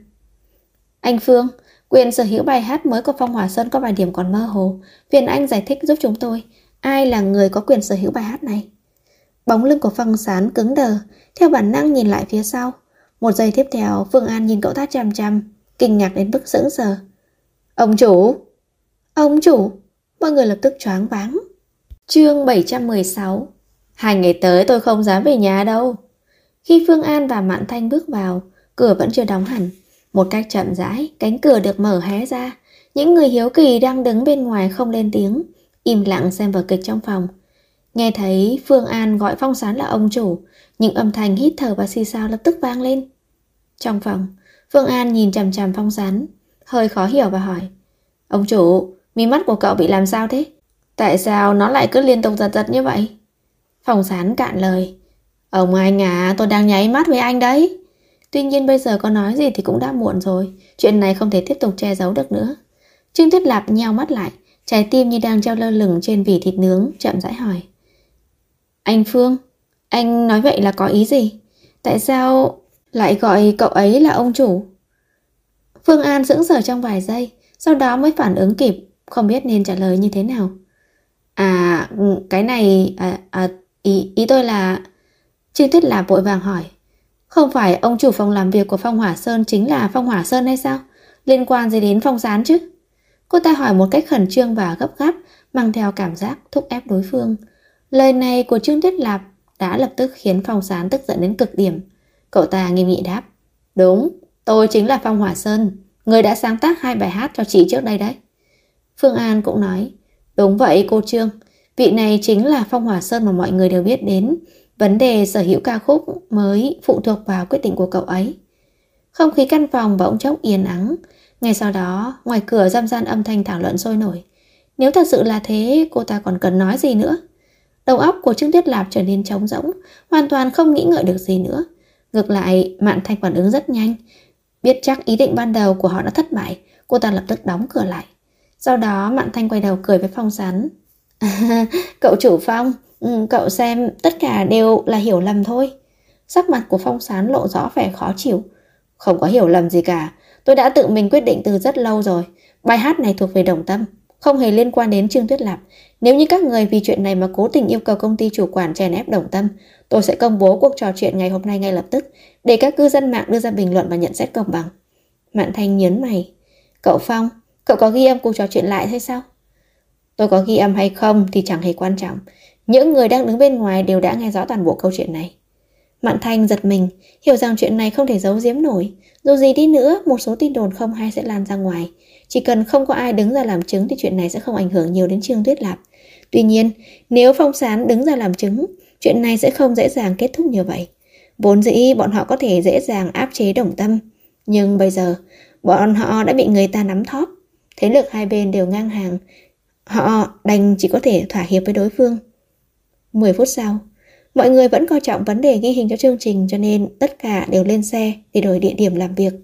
Anh Phương, quyền sở hữu bài hát mới của Phong Hỏa Sơn có vài điểm còn mơ hồ, phiền anh giải thích giúp chúng tôi, ai là người có quyền sở hữu bài hát này? Bóng lưng của Phong Sán cứng đờ, theo bản năng nhìn lại phía sau. Một giây tiếp theo, Phương An nhìn cậu ta chằm chằm, kinh ngạc đến mức sững sờ. Ông chủ! Ông chủ! Mọi người lập tức choáng váng. Chương 716. 2 ngày tới tôi không dám về nhà đâu. Khi Phương An và Mạn Thanh bước vào, cửa vẫn chưa đóng hẳn. Một cách chậm rãi, cánh cửa được mở hé ra. Những người hiếu kỳ đang đứng bên ngoài không lên tiếng, im lặng xem vở kịch trong phòng. Nghe thấy Phương An gọi Phong Sán là ông chủ, những âm thanh hít thở và xì xào lập tức vang lên. Trong phòng, Phương An nhìn chằm chằm Phong Sán, hơi khó hiểu và hỏi. Ông chủ, mí mắt của cậu bị làm sao thế? Tại sao nó lại cứ liên tục giật giật như vậy? Phong Sán cạn lời. Ông anh à, tôi đang nháy mắt với anh đấy. Tuy nhiên bây giờ có nói gì thì cũng đã muộn rồi. Chuyện này không thể tiếp tục che giấu được nữa. Trương Tuyết Lạp nheo mắt lại, trái tim như đang treo lơ lửng trên vỉ thịt nướng, chậm rãi hỏi. Anh Phương, anh nói vậy là có ý gì? Tại sao lại gọi cậu ấy là ông chủ? Phương An sững sờ trong vài giây, sau đó mới phản ứng kịp, không biết nên trả lời như thế nào. Cái này, ý tôi là... Trương Tuyết Lạp vội vàng hỏi. Không phải ông chủ phòng làm việc của Phong Hỏa Sơn chính là Phong Hỏa Sơn hay sao? Liên quan gì đến Phong Sán chứ? Cô ta hỏi một cách khẩn trương và gấp gáp, mang theo cảm giác thúc ép đối phương. Lời này của Trương Tuyết Lạp đã lập tức khiến Phong Sán tức giận đến cực điểm. Cậu ta nghiêm nghị đáp. Đúng, tôi chính là Phong Hỏa Sơn, người đã sáng tác 2 bài hát cho chị trước đây đấy. Phương An cũng nói. Đúng vậy cô Trương, vị này chính là Phong Hỏa Sơn mà mọi người đều biết đến. Vấn đề sở hữu ca khúc mới phụ thuộc vào quyết định của cậu ấy. Không khí căn phòng bỗng chốc yên ắng. Ngay sau đó, ngoài cửa râm ran âm thanh thảo luận sôi nổi. Nếu thật sự là thế, cô ta còn cần nói gì nữa? Đầu óc của Trương Tuyết Lạp trở nên trống rỗng, hoàn toàn không nghĩ ngợi được gì nữa. Ngược lại, Mạn Thanh phản ứng rất nhanh. Biết chắc ý định ban đầu của họ đã thất bại, cô ta lập tức đóng cửa lại. Sau đó Mạn Thanh quay đầu cười với Phong Sán. Cậu chủ Phong, cậu xem tất cả đều là hiểu lầm thôi. Sắc mặt của Phong Sán lộ rõ vẻ khó chịu. Không có hiểu lầm gì cả, tôi đã tự mình quyết định từ rất lâu rồi. Bài hát này thuộc về Đồng Tâm, không hề liên quan đến Trương Tuyết Lạp. Nếu như các người vì chuyện này mà cố tình yêu cầu công ty chủ quản chèn ép Đồng Tâm, tôi sẽ công bố cuộc trò chuyện ngày hôm nay ngay lập tức, để các cư dân mạng đưa ra bình luận và nhận xét công bằng. Mạn Thanh nhớn mày. Cậu Phong, cậu có ghi âm cuộc trò chuyện lại hay sao? Tôi có ghi âm hay không thì chẳng hề quan trọng. Những người đang đứng bên ngoài đều đã nghe rõ toàn bộ câu chuyện này. Mạn Thanh giật mình, hiểu rằng chuyện này không thể giấu giếm nổi. Dù gì đi nữa, một số tin đồn không hay sẽ lan ra ngoài. Chỉ cần không có ai đứng ra làm chứng thì chuyện này sẽ không ảnh hưởng nhiều đến Trương Tuyết Lạp. Tuy nhiên, nếu Phong Sán đứng ra làm chứng, chuyện này sẽ không dễ dàng kết thúc như vậy. Vốn dĩ bọn họ có thể dễ dàng áp chế Đồng Tâm, nhưng bây giờ bọn họ đã bị người ta nắm thóp. Thế lực hai bên đều ngang hàng, họ đành chỉ có thể thỏa hiệp với đối phương. 10 phút sau, mọi người vẫn coi trọng vấn đề ghi hình cho chương trình, cho nên tất cả đều lên xe để đổi địa điểm làm việc.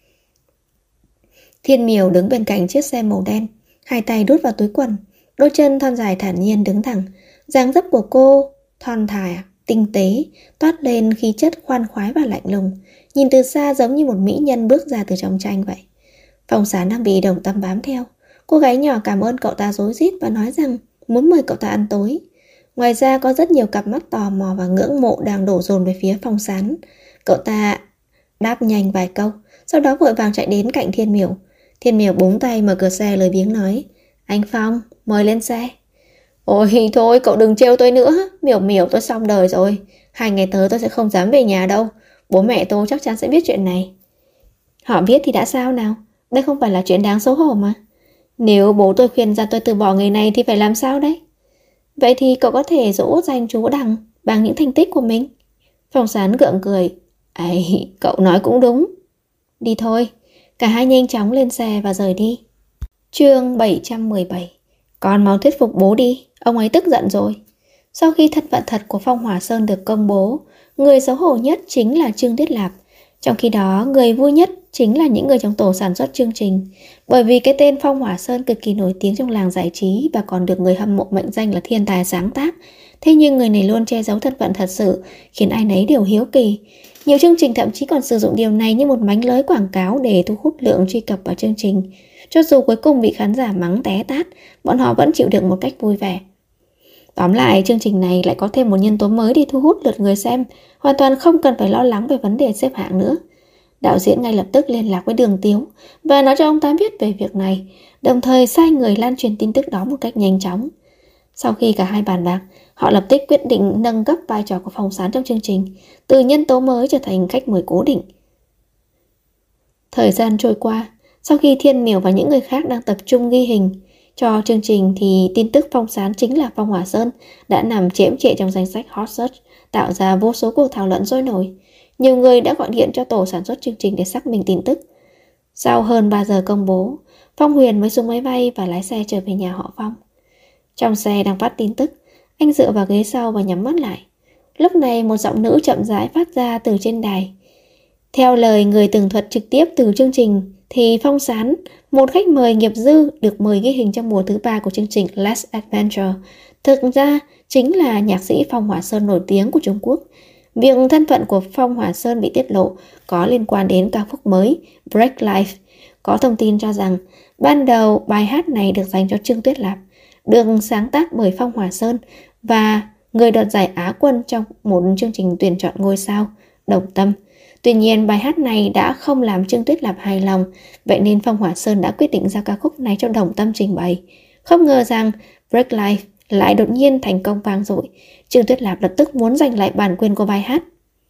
Thiên Miểu đứng bên cạnh chiếc xe màu đen, hai tay đút vào túi quần, đôi chân thon dài thản nhiên đứng thẳng. Dáng dấp của cô thon thả, tinh tế, toát lên khí chất khoan khoái và lạnh lùng, nhìn từ xa giống như một mỹ nhân bước ra từ trong tranh vậy. Phong Sán đang bị Đồng Tâm bám theo. Cô gái nhỏ cảm ơn cậu ta rối rít và nói rằng muốn mời cậu ta ăn tối. Ngoài ra có rất nhiều cặp mắt tò mò và ngưỡng mộ đang đổ dồn về phía Phong Sán. Cậu ta đáp nhanh vài câu, sau đó vội vàng chạy đến cạnh Thiên Miểu. Thiên Miểu búng tay mở cửa xe lười biếng nói. Anh Phong, mời lên xe. Ôi thôi, cậu đừng trêu tôi nữa. Miểu Miểu, tôi xong đời rồi. 2 ngày tới tôi sẽ không dám về nhà đâu. Bố mẹ tôi chắc chắn sẽ biết chuyện này. Họ biết thì đã sao nào? Đây không phải là chuyện đáng xấu hổ mà. Nếu bố tôi khuyên ra tôi từ bỏ nghề này thì phải làm sao đấy? Vậy thì cậu có thể dỗ dành chú Đằng bằng những thành tích của mình. Phong Sán gượng cười. Ấy, cậu nói cũng đúng. Đi thôi. Cả hai nhanh chóng lên xe và rời đi. Chương 717. Con mau thuyết phục bố đi, ông ấy tức giận rồi. Sau khi thân phận thật của Phong Hỏa Sơn được công bố, người xấu hổ nhất chính là Trương Tuyết Lạp. Trong khi đó, người vui nhất chính là những người trong tổ sản xuất chương trình. Bởi vì cái tên Phong Hỏa Sơn cực kỳ nổi tiếng trong làng giải trí và còn được người hâm mộ mệnh danh là thiên tài sáng tác. Thế nhưng người này luôn che giấu thân phận thật sự, khiến ai nấy đều hiếu kỳ. Nhiều chương trình thậm chí còn sử dụng điều này như một mánh lưới quảng cáo để thu hút lượng truy cập vào chương trình. Cho dù cuối cùng bị khán giả mắng té tát, bọn họ vẫn chịu đựng một cách vui vẻ. Tóm lại, chương trình này lại có thêm một nhân tố mới để thu hút lượt người xem, hoàn toàn không cần phải lo lắng về vấn đề xếp hạng nữa. Đạo diễn ngay lập tức liên lạc với Đường Tiếu và nói cho ông ta biết về việc này, đồng thời sai người lan truyền tin tức đó một cách nhanh chóng. Sau khi cả hai bàn bạc, họ lập tức quyết định nâng cấp vai trò của Phong Sán trong chương trình, từ nhân tố mới trở thành khách mời cố định. Thời gian trôi qua, sau khi Thiên Miểu và những người khác đang tập trung ghi hình cho chương trình thì tin tức Phong Sán chính là Phong Hỏa Sơn đã nằm chễm chệ trong danh sách hot search, tạo ra vô số cuộc thảo luận sôi nổi. Nhiều người đã gọi điện cho tổ sản xuất chương trình để xác minh tin tức. Sau hơn 3 giờ công bố, Phong Huyền mới xuống máy bay và lái xe trở về nhà họ Phong. Trong xe đang phát tin tức, anh dựa vào ghế sau và nhắm mắt lại. Lúc này một giọng nữ chậm rãi phát ra từ trên đài. Theo lời người tường thuật trực tiếp từ chương trình thì Phong Sán, một khách mời nghiệp dư được mời ghi hình trong mùa thứ 3 của chương trình Let's Adventure, thực ra chính là nhạc sĩ Phong Hỏa Sơn nổi tiếng của Trung Quốc. Việc thân phận của Phong Hỏa Sơn bị tiết lộ có liên quan đến ca khúc mới Break Life. Có thông tin cho rằng ban đầu bài hát này được dành cho Trương Tuyết Lạp, được sáng tác bởi Phong Hỏa Sơn và người đoạt giải Á quân trong một chương trình tuyển chọn ngôi sao, Đồng Tâm. Tuy nhiên bài hát này đã không làm Trương Tuyết Lạp hài lòng, vậy nên Phong Hỏa Sơn đã quyết định giao ca khúc này cho Đồng Tâm trình bày. Không ngờ rằng Break Life lại đột nhiên thành công vang dội. Trương Tuyết Lạp lập tức muốn giành lại bản quyền của bài hát.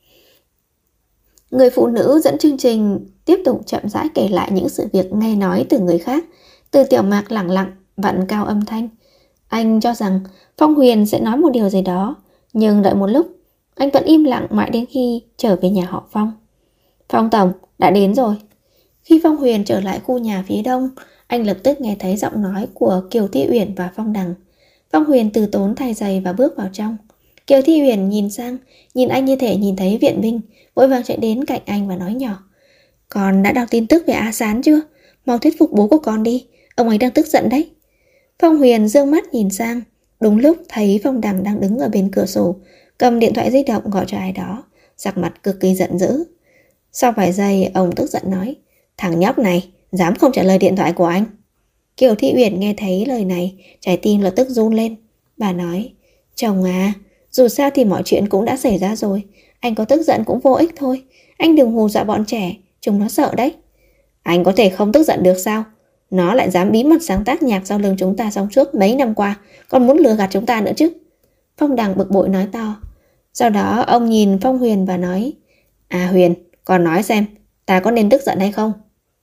Người phụ nữ dẫn chương trình tiếp tục chậm rãi kể lại những sự việc nghe nói từ người khác. Từ Tiểu Mạc lẳng lặng vặn cao âm thanh. Anh cho rằng Phong Huyền sẽ nói một điều gì đó, nhưng đợi một lúc anh vẫn im lặng mãi đến khi trở về nhà họ Phong. Phong tổng, đã đến rồi. Khi Phong Huyền trở lại khu nhà phía đông, anh lập tức nghe thấy giọng nói của Kiều Thi Uyển và Phong Đằng. Phong Huyền từ tốn thay giày và bước vào trong. Kiều Thi Uyển nhìn sang, nhìn anh như thể nhìn thấy viện binh, vội vàng chạy đến cạnh anh và nói nhỏ. Con đã đọc tin tức về A Sán chưa? Mau thuyết phục bố của con đi, ông ấy đang tức giận đấy. Phong Huyền dương mắt nhìn sang, đúng lúc thấy Phong Đằng đang đứng ở bên cửa sổ, cầm điện thoại di động gọi cho ai đó, sắc mặt cực kỳ giận dữ. Sau vài giây, ông tức giận nói, thằng nhóc này, dám không trả lời điện thoại của anh. Kiều Thị Uyển nghe thấy lời này, trái tim lập tức run lên. Bà nói, chồng à, dù sao thì mọi chuyện cũng đã xảy ra rồi, anh có tức giận cũng vô ích thôi. Anh đừng hù dọa bọn trẻ, chúng nó sợ đấy. Anh có thể không tức giận được sao? Nó lại dám bí mật sáng tác nhạc sau lưng chúng ta trong suốt mấy năm qua, còn muốn lừa gạt chúng ta nữa chứ. Phong Đằng bực bội nói to. Sau đó ông nhìn Phong Huyền và nói, à Huyền, con nói xem, ta có nên tức giận hay không?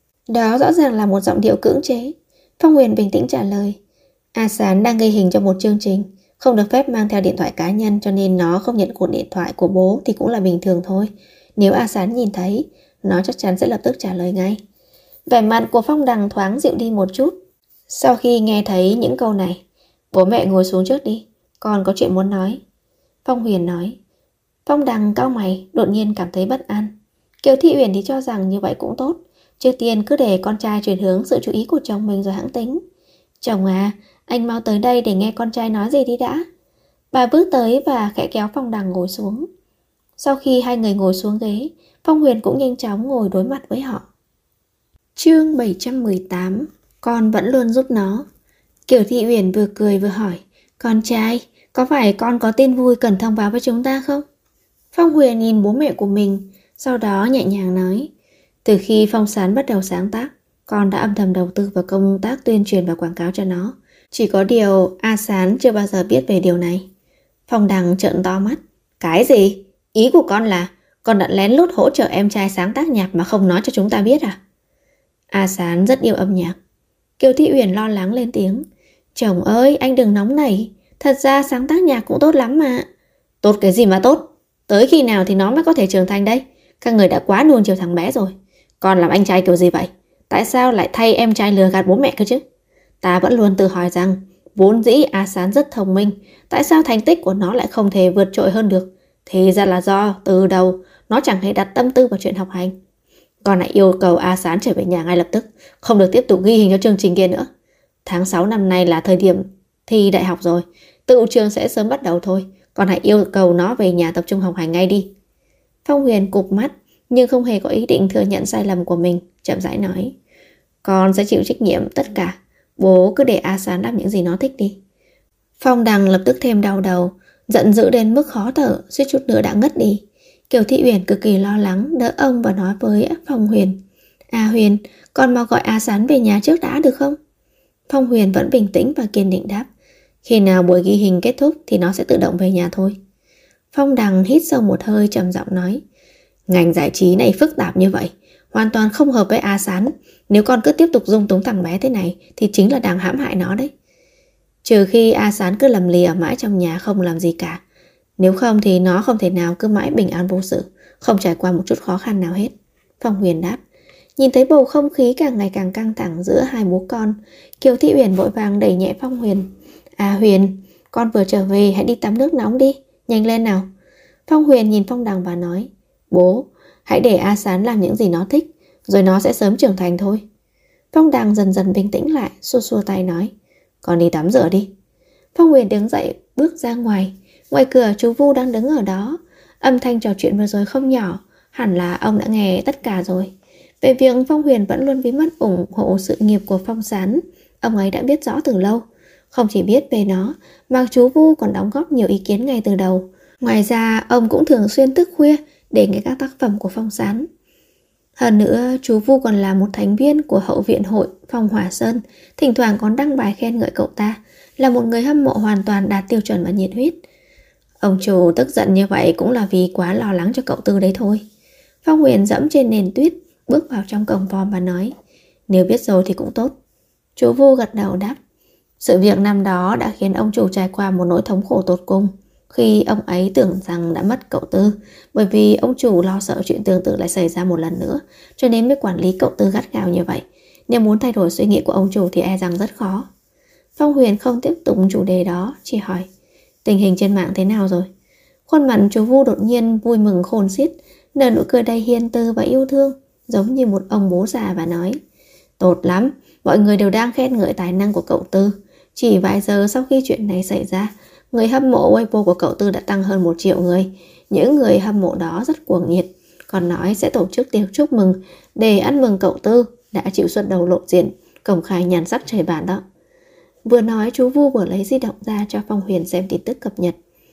Đó rõ ràng là một giọng điệu cưỡng chế. Phong Huyền bình tĩnh trả lời, A Sán đang ghi hình cho một chương trình, không được phép mang theo điện thoại cá nhân, cho nên nó không nhận cuộc điện thoại của bố thì cũng là bình thường thôi. Nếu A Sán nhìn thấy, nó chắc chắn sẽ lập tức trả lời ngay. Vẻ mặt của Phong Đằng thoáng dịu đi một chút. Sau khi nghe thấy những câu này, bố mẹ ngồi xuống trước đi, con có chuyện muốn nói. Phong Huyền nói. Phong Đằng cau mày, đột nhiên cảm thấy bất an. Kiều Thị Uyển thì cho rằng như vậy cũng tốt. Trước tiên cứ để con trai chuyển hướng sự chú ý của chồng mình rồi hãng tính. Chồng à, anh mau tới đây để nghe con trai nói gì đi đã. Bà bước tới và khẽ kéo Phong Đằng ngồi xuống. Sau khi hai người ngồi xuống ghế, Phong Huyền cũng nhanh chóng ngồi đối mặt với họ. Chương 718. Con vẫn luôn giúp nó. Kiều Thị Uyển vừa cười vừa hỏi, con trai, có phải con có tin vui cần thông báo với chúng ta không? Phong Huyền nhìn bố mẹ của mình, sau đó nhẹ nhàng nói, từ khi Phong Sán bắt đầu sáng tác, con đã âm thầm đầu tư vào công tác tuyên truyền và quảng cáo cho nó. Chỉ có điều A Sán chưa bao giờ biết về điều này. Phong Đằng trợn to mắt. Cái gì? Ý của con là con đã lén lút hỗ trợ em trai sáng tác nhạc mà không nói cho chúng ta biết à? A Sán rất yêu âm nhạc. Kiều Thị Uyển lo lắng lên tiếng. Chồng ơi, anh đừng nóng nảy. Thật ra sáng tác nhạc cũng tốt lắm mà. Tốt cái gì mà tốt? Tới khi nào thì nó mới có thể trưởng thành đây? Các người đã quá nuông chiều thằng bé rồi. Con làm anh trai kiểu gì vậy? Tại sao lại thay em trai lừa gạt bố mẹ cơ chứ? Ta vẫn luôn tự hỏi rằng vốn dĩ A Sán rất thông minh, tại sao thành tích của nó lại không thể vượt trội hơn được? Thì ra là do từ đầu nó chẳng hề đặt tâm tư vào chuyện học hành. Con lại yêu cầu A Sán trở về nhà ngay lập tức, không được tiếp tục ghi hình cho chương trình kia nữa. Tháng 6 năm nay là thời điểm thi đại học rồi, tự trường sẽ sớm bắt đầu thôi. Con hãy yêu cầu nó về nhà tập trung học hành ngay đi. Phong Huyền cụp mắt nhưng không hề có ý định thừa nhận sai lầm của mình, chậm rãi nói, con sẽ chịu trách nhiệm tất cả. Bố cứ để A Sán làm những gì nó thích đi. Phong Đằng lập tức thêm đau đầu, giận dữ đến mức khó thở, suýt chút nữa đã ngất đi. Kiều Thị Uyển cực kỳ lo lắng đỡ ông và nói với Phong Huyền, à Huyền, con mau gọi A Sán về nhà trước đã được không? Phong Huyền vẫn bình tĩnh và kiên định đáp, khi nào buổi ghi hình kết thúc thì nó sẽ tự động về nhà thôi. Phong Đằng hít sâu một hơi trầm giọng nói, ngành giải trí này phức tạp như vậy, hoàn toàn không hợp với A Sán. Nếu con cứ tiếp tục dung túng thằng bé thế này thì chính là đang hãm hại nó đấy. Trừ khi A Sán cứ lầm lì ở mãi trong nhà không làm gì cả. Nếu không thì nó không thể nào cứ mãi bình an vô sự, không trải qua một chút khó khăn nào hết. Phong Huyền đáp. Nhìn thấy bầu không khí càng ngày càng căng thẳng giữa hai bố con, Kiều Thị Uyển vội vàng đẩy nhẹ Phong Huyền. À Huyền, con vừa trở về, hãy đi tắm nước nóng đi, nhanh lên nào. Phong Huyền nhìn Phong Đằng và nói, bố, hãy để A Sán làm những gì nó thích, rồi nó sẽ sớm trưởng thành thôi. Phong Đằng dần dần bình tĩnh lại, xua xua tay nói, con đi tắm rửa đi. Phong Huyền đứng dậy bước ra ngoài. Ngoài cửa chú Vu đang đứng ở đó. Âm thanh trò chuyện vừa rồi không nhỏ, hẳn là ông đã nghe tất cả rồi. Về việc Phong Huyền vẫn luôn bí mật ủng hộ sự nghiệp của Phong Sán, ông ấy đã biết rõ từ lâu. Không chỉ biết về nó, mà chú Vu còn đóng góp nhiều ý kiến ngay từ đầu. Ngoài ra, ông cũng thường xuyên thức khuya để nghe các tác phẩm của Phong Sán. Hơn nữa, chú Vu còn là một thành viên của hậu viện hội Phong Hỏa Sơn, thỉnh thoảng còn đăng bài khen ngợi cậu ta, là một người hâm mộ hoàn toàn đạt tiêu chuẩn và nhiệt huyết. Ông chủ tức giận như vậy cũng là vì quá lo lắng cho cậu Tư đấy thôi. Phong Huyền dẫm trên nền tuyết, bước vào trong cổng vòm và nói, nếu biết rồi thì cũng tốt. Chú Vu gật đầu đáp, sự việc năm đó đã khiến ông chủ trải qua một nỗi thống khổ tột cùng, khi ông ấy tưởng rằng đã mất cậu Tư, bởi vì ông chủ lo sợ chuyện tương tự lại xảy ra một lần nữa, cho nên mới quản lý cậu Tư gắt gao như vậy. Nếu muốn thay đổi suy nghĩ của ông chủ thì e rằng rất khó. Phong Huyền không tiếp tục chủ đề đó, chỉ hỏi, tình hình trên mạng thế nào rồi? Khuôn mặt chú Vu đột nhiên vui mừng khôn xiết, nở nụ cười đầy hiền từ và yêu thương, giống như một ông bố già, và nói, tốt lắm, mọi người đều đang khen ngợi tài năng của cậu Tư. Chỉ vài giờ sau khi chuyện này xảy ra, người hâm mộ Weibo của cậu Tư đã tăng hơn 1 triệu người. Những người hâm mộ đó rất cuồng nhiệt, còn nói sẽ tổ chức tiệc chúc mừng để ăn mừng cậu Tư đã chịu xuất đầu lộ diện, công khai nhan sắc trời bản đó. Vừa nói, chú Vu vừa lấy di động ra cho Phong Huyền xem tin tức cập nhật.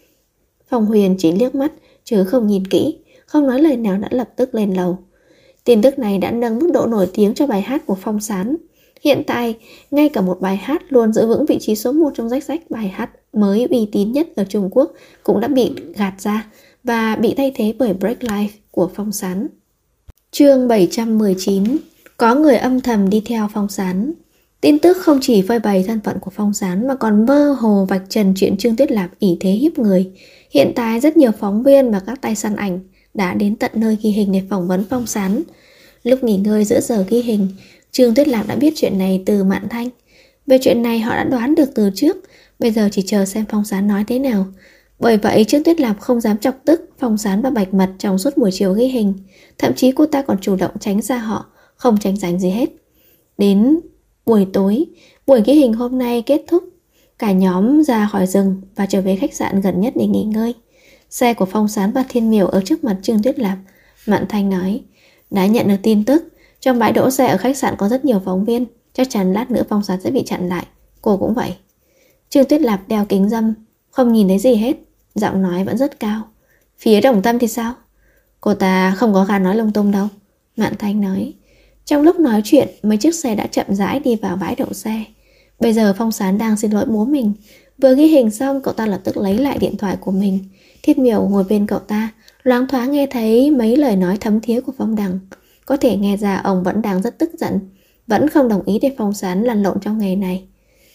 Phong Huyền chỉ liếc mắt chứ không nhìn kỹ, không nói lời nào đã lập tức lên lầu. Tin tức này đã nâng mức độ nổi tiếng cho bài hát của Phong Sán. Hiện tại, ngay cả một bài hát luôn giữ vững vị trí số 1 trong danh sách bài hát mới uy tín nhất ở Trung Quốc cũng đã bị gạt ra và bị thay thế bởi Break Life của Phong Sán. Chương 719. Có người âm thầm đi theo Phong Sán. Tin tức không chỉ phơi bày thân phận của Phong Sán mà còn mơ hồ vạch trần chuyện Trương Tuyết Lạp ỷ thế hiếp người. Hiện tại rất nhiều phóng viên và các tay săn ảnh đã đến tận nơi ghi hình để phỏng vấn Phong Sán. Lúc nghỉ ngơi giữa giờ ghi hình, Trương Tuyết Lạp đã biết chuyện này từ Mạn Thanh. Về chuyện này họ đã đoán được từ trước, bây giờ chỉ chờ xem Phong Sán nói thế nào. Bởi vậy Trương Tuyết Lạp không dám chọc tức Phong Sán và Bạch Mật trong suốt buổi chiều ghi hình. Thậm chí cô ta còn chủ động tránh xa họ, không tranh giành gì hết. Đến buổi tối, buổi ghi hình hôm nay kết thúc, cả nhóm ra khỏi rừng và trở về khách sạn gần nhất để nghỉ ngơi. Xe của Phong Sán và Thiên Miểu ở trước mặt Trương Tuyết Lạp. Mạn Thanh nói, đã nhận được tin tức, trong bãi đỗ xe ở khách sạn có rất nhiều phóng viên, chắc chắn lát nữa Phong Sán sẽ bị chặn lại. Cô cũng vậy. Trương Tuyết Lạp đeo kính râm, không nhìn thấy gì hết, giọng nói vẫn rất cao. Phía Đồng Tâm thì sao? Cô ta không có gan nói lung tung đâu, Mạn Thanh nói. Trong lúc nói chuyện, mấy chiếc xe đã chậm rãi đi vào bãi đậu xe. Bây giờ Phong Sán đang xin lỗi bố mình. Vừa ghi hình xong, cậu ta lập tức lấy lại điện thoại của mình. Thiết Miểu ngồi bên cậu ta, loáng thoáng nghe thấy mấy lời nói thấm thía của Phong Đằng. Có thể nghe ra ông vẫn đang rất tức giận, vẫn không đồng ý để Phong Sán lăn lộn trong nghề này.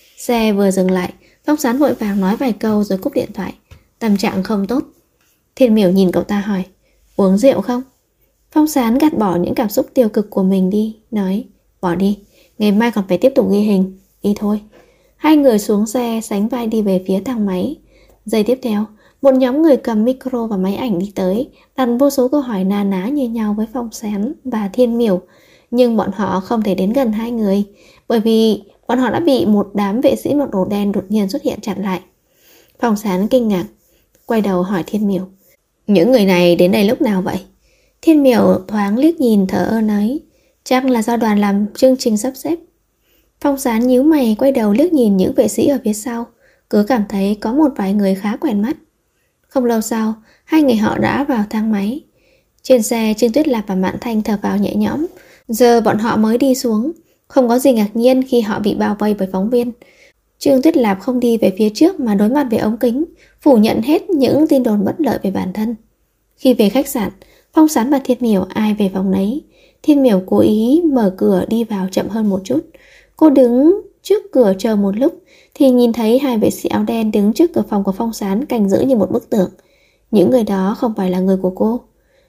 Xe vừa dừng lại, Phong Sán vội vàng nói vài câu rồi cúp điện thoại. Tâm trạng không tốt. Thiên Miểu nhìn cậu ta hỏi, uống rượu không? Phong Sán gạt bỏ những cảm xúc tiêu cực của mình đi, nói, bỏ đi, ngày mai còn phải tiếp tục ghi hình, đi thôi. Hai người xuống xe sánh vai đi về phía thang máy. Giây tiếp theo, một nhóm người cầm micro và máy ảnh đi tới, đặt vô số câu hỏi na ná như nhau với Phong Sán và Thiên Miểu. Nhưng bọn họ không thể đến gần hai người, bởi vì bọn họ đã bị một đám vệ sĩ mặc đồ đen đột nhiên xuất hiện chặn lại. Phong Sán kinh ngạc, quay đầu hỏi Thiên Miểu, những người này đến đây lúc nào vậy? Thiên Miểu thoáng liếc nhìn thở ơ nói, chắc là do đoàn làm chương trình sắp xếp. Phong Sán nhíu mày quay đầu liếc nhìn những vệ sĩ ở phía sau, cứ cảm thấy có một vài người khá quen mắt. Không lâu sau, hai người họ đã vào thang máy. Trên xe, Trương Tuyết Lạp và Mạn Thanh thở vào nhẹ nhõm. Giờ bọn họ mới đi xuống. Không có gì ngạc nhiên khi họ bị bao vây bởi phóng viên. Trương Tuyết Lạp không đi về phía trước mà đối mặt với ống kính, phủ nhận hết những tin đồn bất lợi về bản thân. Khi về khách sạn, Phong Sán và Thiên Miểu ai về phòng nấy. Thiên Miểu cố ý mở cửa đi vào chậm hơn một chút. Cô đứng trước cửa chờ một lúc thì nhìn thấy hai vệ sĩ áo đen đứng trước cửa phòng của Phong Sán canh giữ như một bức tượng. Những người đó không phải là người của cô.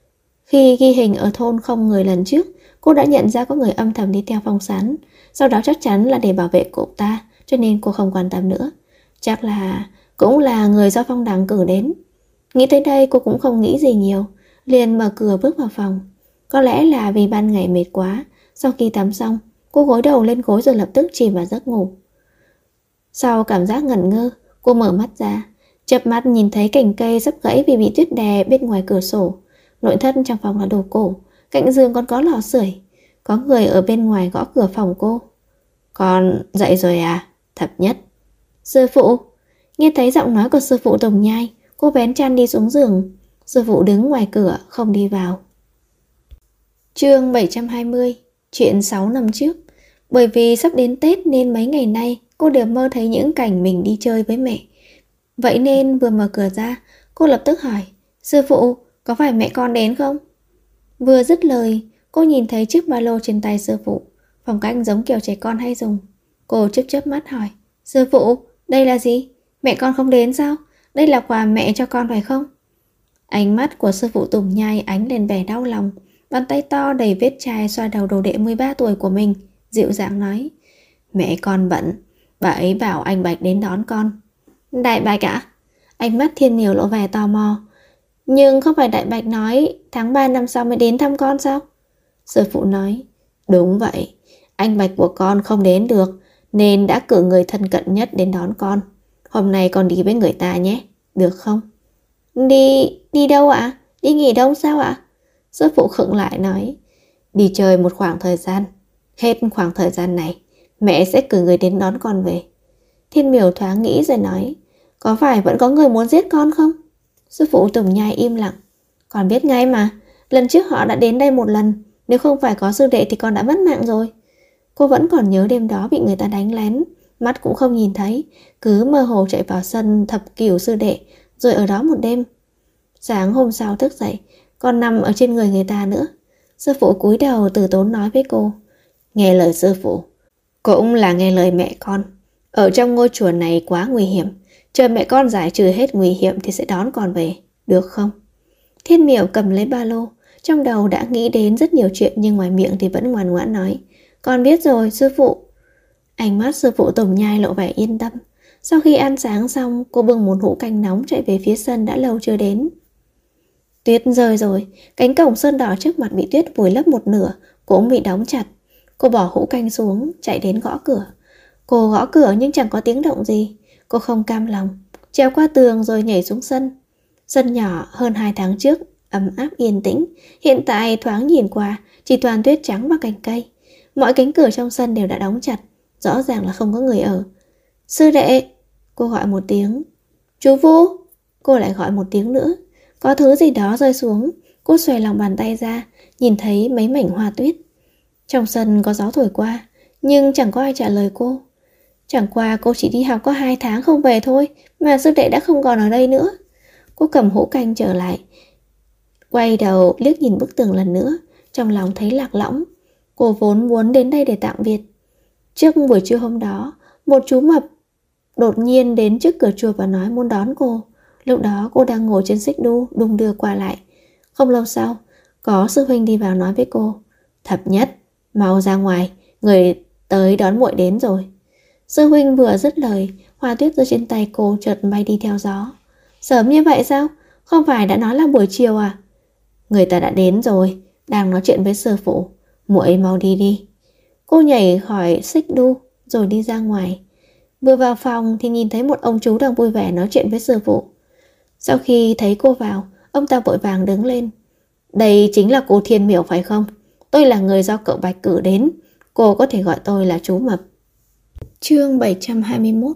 Khi ghi hình ở thôn không người lần trước, cô đã nhận ra có người âm thầm đi theo Phong Sán. Sau đó chắc chắn là để bảo vệ cậu ta, cho nên cô không quan tâm nữa. Chắc là cũng là người do Phong Đằng cử đến. Nghĩ tới đây cô cũng không nghĩ gì nhiều, liền mở cửa bước vào phòng. Có lẽ là vì ban ngày mệt quá, sau khi tắm xong, cô gối đầu lên gối rồi lập tức chìm vào giấc ngủ. Sau cảm giác ngẩn ngơ, cô mở mắt ra, chợp mắt nhìn thấy cành cây sắp gãy vì bị tuyết đè bên ngoài cửa sổ. Nội thất trong phòng là đồ cổ, cạnh giường còn có lò sưởi. Có người ở bên ngoài gõ cửa phòng cô. Con dậy rồi à? Thập Nhất. Sư phụ. Nghe thấy giọng nói của sư phụ Tùng Nhai, cô vén chăn đi xuống giường. Sư phụ đứng ngoài cửa không đi vào. Chương 720. Chuyện 6 năm trước. Bởi vì sắp đến Tết nên mấy ngày nay cô đều mơ thấy những cảnh mình đi chơi với mẹ. Vậy nên vừa mở cửa ra, cô lập tức hỏi: Sư phụ, có phải mẹ con đến không? Vừa dứt lời, cô nhìn thấy chiếc ba lô trên tay sư phụ, phong cách giống kiểu trẻ con hay dùng. Cô chớp mắt hỏi: Sư phụ, đây là gì? Mẹ con không đến sao? Đây là quà mẹ cho con phải không? Ánh mắt của sư phụ Tùng Nhai ánh lên vẻ đau lòng. Bàn tay to đầy vết chai xoa đầu đồ đệ 13 tuổi của mình, dịu dàng nói: Mẹ con bận, bà ấy bảo anh Bạch đến đón con. Đại Bạch ạ? Ánh mắt Thiên Nhiều lộ vẻ tò mò. Nhưng không phải Đại Bạch nói tháng 3 năm sau mới đến thăm con sao? Sư phụ nói: Đúng vậy, anh Bạch của con không đến được nên đã cử người thân cận nhất đến đón con. Hôm nay con đi với người ta nhé, được không? Đi đâu ạ? Đi nghỉ đông sao ạ? Sư phụ khựng lại nói: Đi chơi một khoảng thời gian. Hết khoảng thời gian này, mẹ sẽ cử người đến đón con về. Thiên Miểu thoáng nghĩ rồi nói: Có phải vẫn có người muốn giết con không? Sư phụ Tùng Nhai im lặng. Con biết ngay mà, lần trước họ đã đến đây một lần. Nếu không phải có sư đệ thì con đã mất mạng rồi. Cô vẫn còn nhớ đêm đó bị người ta đánh lén, mắt cũng không nhìn thấy, cứ mơ hồ chạy vào sân thập cửu sư đệ, rồi ở đó một đêm. Sáng hôm sau thức dậy, còn nằm ở trên người người ta nữa. Sư phụ cúi đầu từ tốn nói với cô: Nghe lời sư phụ, cũng là nghe lời mẹ con. Ở trong ngôi chùa này quá nguy hiểm, chờ mẹ con giải trừ hết nguy hiểm thì sẽ đón con về, được không? Thiên Miểu cầm lấy ba lô, trong đầu đã nghĩ đến rất nhiều chuyện nhưng ngoài miệng thì vẫn ngoan ngoãn nói: Con biết rồi sư phụ. Ánh mắt sư phụ Tùng Nhai lộ vẻ yên tâm. Sau khi ăn sáng xong, cô bưng một hũ canh nóng chạy về phía sân đã lâu chưa đến. Tuyết rơi rồi, cánh cổng sơn đỏ trước mặt bị tuyết vùi lấp một nửa, cũng bị đóng chặt. Cô bỏ hũ canh xuống, chạy đến gõ cửa. Cô gõ cửa nhưng chẳng có tiếng động gì. Cô không cam lòng, trèo qua tường rồi nhảy xuống sân. Sân nhỏ hơn 2 tháng trước, ấm áp yên tĩnh. Hiện tại thoáng nhìn qua, chỉ toàn tuyết trắng và cành cây. Mọi cánh cửa trong sân đều đã đóng chặt, rõ ràng là không có người ở. Sư đệ, cô gọi một tiếng. Chú Vũ, cô lại gọi một tiếng nữa. Có thứ gì đó rơi xuống. Cô xòe lòng bàn tay ra, nhìn thấy mấy mảnh hoa tuyết. Trong sân có gió thổi qua, nhưng chẳng có ai trả lời cô. Chẳng qua cô chỉ đi học có 2 tháng không về thôi, mà sư đệ đã không còn ở đây nữa. Cô cầm hũ canh trở lại, quay đầu liếc nhìn bức tường lần nữa, trong lòng thấy lạc lõng. Cô vốn muốn đến đây để tạm biệt. Trước buổi trưa hôm đó, một chú mập đột nhiên đến trước cửa chùa và nói muốn đón cô. Lúc đó cô đang ngồi trên xích đu, đung đưa qua lại. Không lâu sau, có sư huynh đi vào nói với cô: Thập Nhất, mau ra ngoài, người tới đón muội đến rồi. Sư huynh vừa dứt lời, hoa tuyết rơi trên tay cô chợt bay đi theo gió. Sớm như vậy sao? Không phải đã nói là buổi chiều à? Người ta đã đến rồi, đang nói chuyện với sư phụ. Muội mau đi đi. Cô nhảy khỏi xích đu rồi đi ra ngoài. Vừa vào phòng thì nhìn thấy một ông chú đang vui vẻ nói chuyện với sư phụ. Sau khi thấy cô vào, ông ta vội vàng đứng lên. Đây chính là cô Thiên Miểu phải không? Tôi là người do cậu Bạch cử đến. Cô có thể gọi tôi là chú Mập. Chương 721.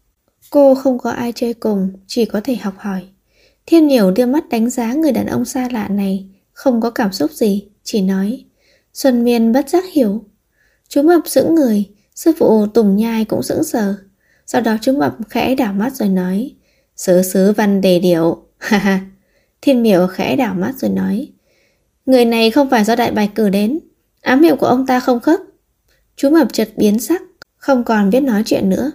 Cô không có ai chơi cùng, chỉ có thể học hỏi. Thiên Miểu đưa mắt đánh giá người đàn ông xa lạ này, không có cảm xúc gì, chỉ nói. Xuân Miên bất giác hiểu. Chú Mập sững người, sư phụ Tùng Nhai cũng sững sờ. Sau đó chú Mập khẽ đảo mắt rồi nói: Sứ văn đề điệu. Ha ha. Thiên Miểu khẽ đảo mắt rồi nói: Người này không phải do Đại Bạch cử đến, ám hiệu của ông ta không khớp. Chú Mập chợt biến sắc, không còn biết nói chuyện nữa.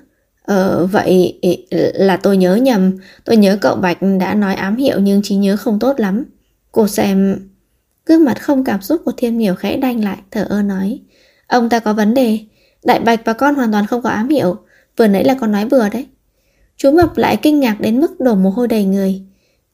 Vậy là tôi nhớ nhầm. Tôi nhớ cậu Bạch đã nói ám hiệu nhưng trí nhớ không tốt lắm. Cô xem. Gương mặt không cảm xúc của Thiên Miểu khẽ đanh lại, thở ơ nói: Ông ta có vấn đề. Đại Bạch và con hoàn toàn không có ám hiệu. Vừa nãy là con nói bừa đấy. Chú Mập lại kinh ngạc đến mức đổ mồ hôi đầy người.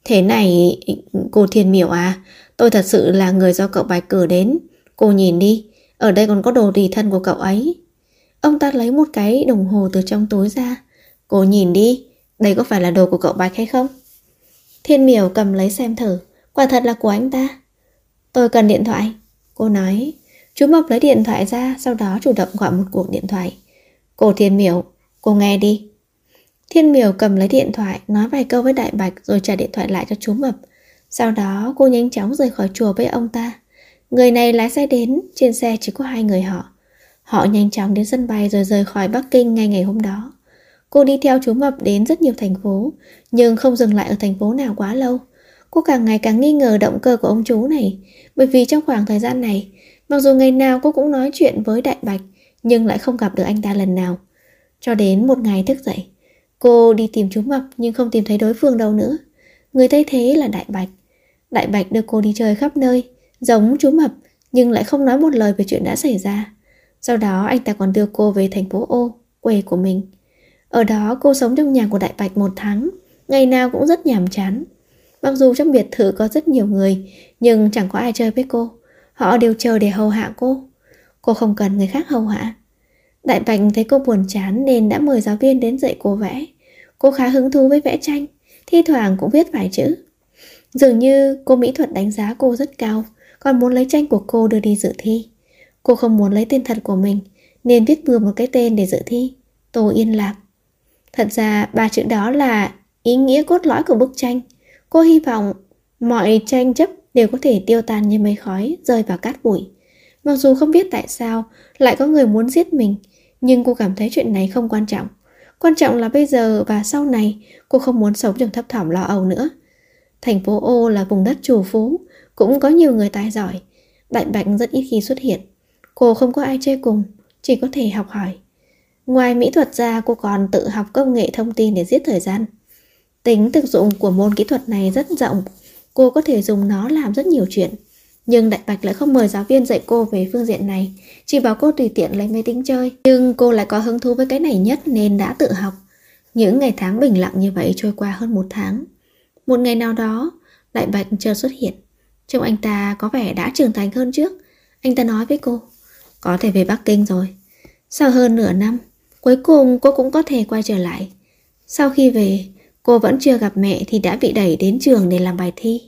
Thế này, cô Thiên Miểu à, tôi thật sự là người do cậu Bạch cử đến. Cô nhìn đi, ở đây còn có đồ tùy thân của cậu ấy. Ông ta lấy một cái đồng hồ từ trong túi ra. Cô nhìn đi, đây có phải là đồ của cậu Bạch hay không? Thiên Miểu cầm lấy xem thử, quả thật là của anh ta. Tôi cần điện thoại, cô nói. Chú Mộc lấy điện thoại ra, sau đó chủ động gọi một cuộc điện thoại. Cô Thiên Miểu, cô nghe đi. Thiên Miểu cầm lấy điện thoại, nói vài câu với Đại Bạch rồi trả điện thoại lại cho chú Mập. Sau đó cô nhanh chóng rời khỏi chùa với ông ta. Người này lái xe đến, trên xe chỉ có 2 người họ. Họ nhanh chóng đến sân bay rồi rời khỏi Bắc Kinh ngay ngày hôm đó. Cô đi theo chú Mập đến rất nhiều thành phố, nhưng không dừng lại ở thành phố nào quá lâu. Cô càng ngày càng nghi ngờ động cơ của ông chú này, bởi vì trong khoảng thời gian này, mặc dù ngày nào cô cũng nói chuyện với Đại Bạch, nhưng lại không gặp được anh ta lần nào. Cho đến một ngày thức dậy, cô đi tìm chú Mập nhưng không tìm thấy đối phương đâu nữa. Người thay thế là Đại Bạch. Đại Bạch đưa cô đi chơi khắp nơi, giống chú Mập, nhưng lại không nói một lời về chuyện đã xảy ra. Sau đó anh ta còn đưa cô về thành phố Ô, quê của mình. Ở đó cô sống trong nhà của Đại Bạch 1 tháng, ngày nào cũng rất nhàm chán. Mặc dù trong biệt thự có rất nhiều người, nhưng chẳng có ai chơi với cô. Họ đều chờ để hầu hạ cô. Cô không cần người khác hầu hạ. Đại Bạch thấy cô buồn chán nên đã mời giáo viên đến dạy cô vẽ. Cô khá hứng thú với vẽ tranh, thi thoảng cũng viết vài chữ. Dường như cô mỹ thuật đánh giá cô rất cao, còn muốn lấy tranh của cô đưa đi dự thi. Cô không muốn lấy tên thật của mình, nên viết bừa một cái tên để dự thi: Tô Yên Lạc. Thật ra 3 chữ đó là ý nghĩa cốt lõi của bức tranh. Cô hy vọng mọi tranh chấp đều có thể tiêu tan như mây khói rơi vào cát bụi. Mặc dù không biết tại sao lại có người muốn giết mình, nhưng cô cảm thấy chuyện này không quan trọng. Quan trọng là bây giờ và sau này cô không muốn sống trong thấp thỏm lo âu nữa. Thành phố Ô là vùng đất trù phú, cũng có nhiều người tài giỏi. Đại Bạch rất ít khi xuất hiện. Cô không có ai chơi cùng, chỉ có thể học hỏi. Ngoài mỹ thuật ra, cô còn tự học công nghệ thông tin để giết thời gian. Tính thực dụng của môn kỹ thuật này rất rộng, cô có thể dùng nó làm rất nhiều chuyện. Nhưng Đại Bạch lại không mời giáo viên dạy cô về phương diện này, chỉ bảo cô tùy tiện lấy máy tính chơi. Nhưng cô lại có hứng thú với cái này nhất nên đã tự học. Những ngày tháng bình lặng như vậy trôi qua hơn 1 tháng. Một ngày nào đó, Đại Bạch chợt xuất hiện. Trông anh ta có vẻ đã trưởng thành hơn trước. Anh ta nói với cô, có thể về Bắc Kinh rồi. Sau hơn nửa năm, cuối cùng cô cũng có thể quay trở lại. Sau khi về, cô vẫn chưa gặp mẹ thì đã bị đẩy đến trường để làm bài thi.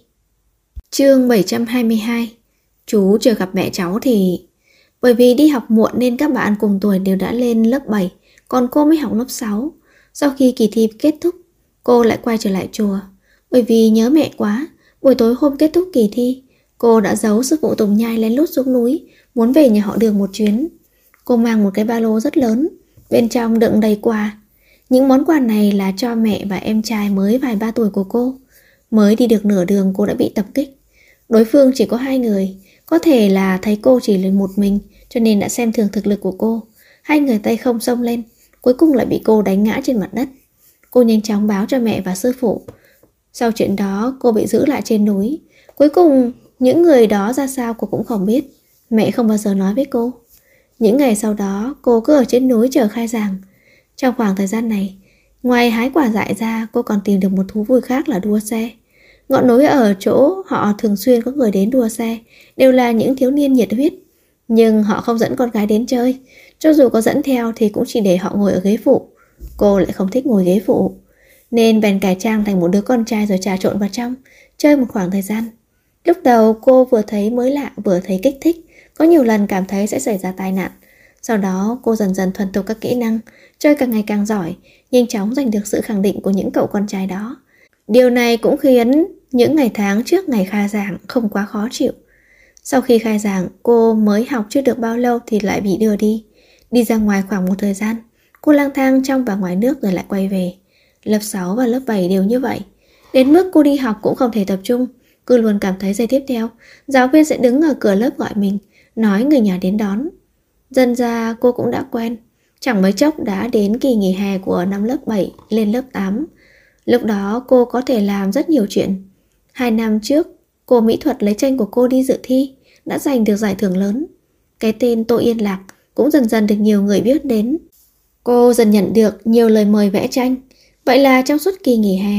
Chương 722. Chú chưa gặp mẹ cháu thì... Bởi vì đi học muộn nên các bạn cùng tuổi đều đã lên lớp 7, còn cô mới học lớp 6. Sau khi kỳ thi kết thúc, cô lại quay trở lại chùa. Bởi vì nhớ mẹ quá, buổi tối hôm kết thúc kỳ thi, cô đã giấu sư phụ Tùng Nhai lén lút xuống núi, muốn về nhà họ Đường một chuyến. Cô mang một cái ba lô rất lớn, bên trong đựng đầy quà. Những món quà này là cho mẹ và em trai mới vài 3 tuổi của cô. Mới đi được nửa đường cô đã bị tập kích. Đối phương chỉ có 2 người, có thể là thấy cô chỉ lên một mình cho nên đã xem thường thực lực của cô. 2 người tay không xông lên, cuối cùng lại bị cô đánh ngã trên mặt đất. Cô nhanh chóng báo cho mẹ và sư phụ. Sau chuyện đó cô bị giữ lại trên núi. Cuối cùng những người đó ra sao cô cũng không biết. Mẹ không bao giờ nói với cô. Những ngày sau đó cô cứ ở trên núi chờ khai giảng. Trong khoảng thời gian này, ngoài hái quả dại ra, cô còn tìm được một thú vui khác là đua xe. Ngọn núi ở chỗ họ thường xuyên có người đến đua xe, đều là những thiếu niên nhiệt huyết. Nhưng họ không dẫn con gái đến chơi. Cho dù có dẫn theo thì cũng chỉ để họ ngồi ở ghế phụ. Cô lại không thích ngồi ghế phụ, nên bèn cải trang thành một đứa con trai rồi trà trộn vào trong, chơi một khoảng thời gian. Lúc đầu cô vừa thấy mới lạ vừa thấy kích thích, có nhiều lần cảm thấy sẽ xảy ra tai nạn. Sau đó cô dần dần thuần thục các kỹ năng, chơi càng ngày càng giỏi, nhanh chóng giành được sự khẳng định của những cậu con trai đó. Điều này cũng khiến những ngày tháng trước ngày khai giảng không quá khó chịu. Sau khi khai giảng, cô mới học chưa được bao lâu thì lại bị đưa đi. Đi ra ngoài khoảng một thời gian, cô lang thang trong và ngoài nước rồi lại quay về. Lớp 6 và lớp 7 đều như vậy. Đến mức cô đi học cũng không thể tập trung, cứ luôn cảm thấy giây tiếp theo giáo viên sẽ đứng ở cửa lớp gọi mình, nói người nhà đến đón. Dần ra cô cũng đã quen. Chẳng mấy chốc đã đến kỳ nghỉ hè của năm lớp 7 lên lớp 8. Lúc đó cô có thể làm rất nhiều chuyện. 2 năm trước, cô mỹ thuật lấy tranh của cô đi dự thi, đã giành được giải thưởng lớn. Cái tên Tô Yên Lạc cũng dần dần được nhiều người biết đến. Cô dần nhận được nhiều lời mời vẽ tranh. Vậy là trong suốt kỳ nghỉ hè,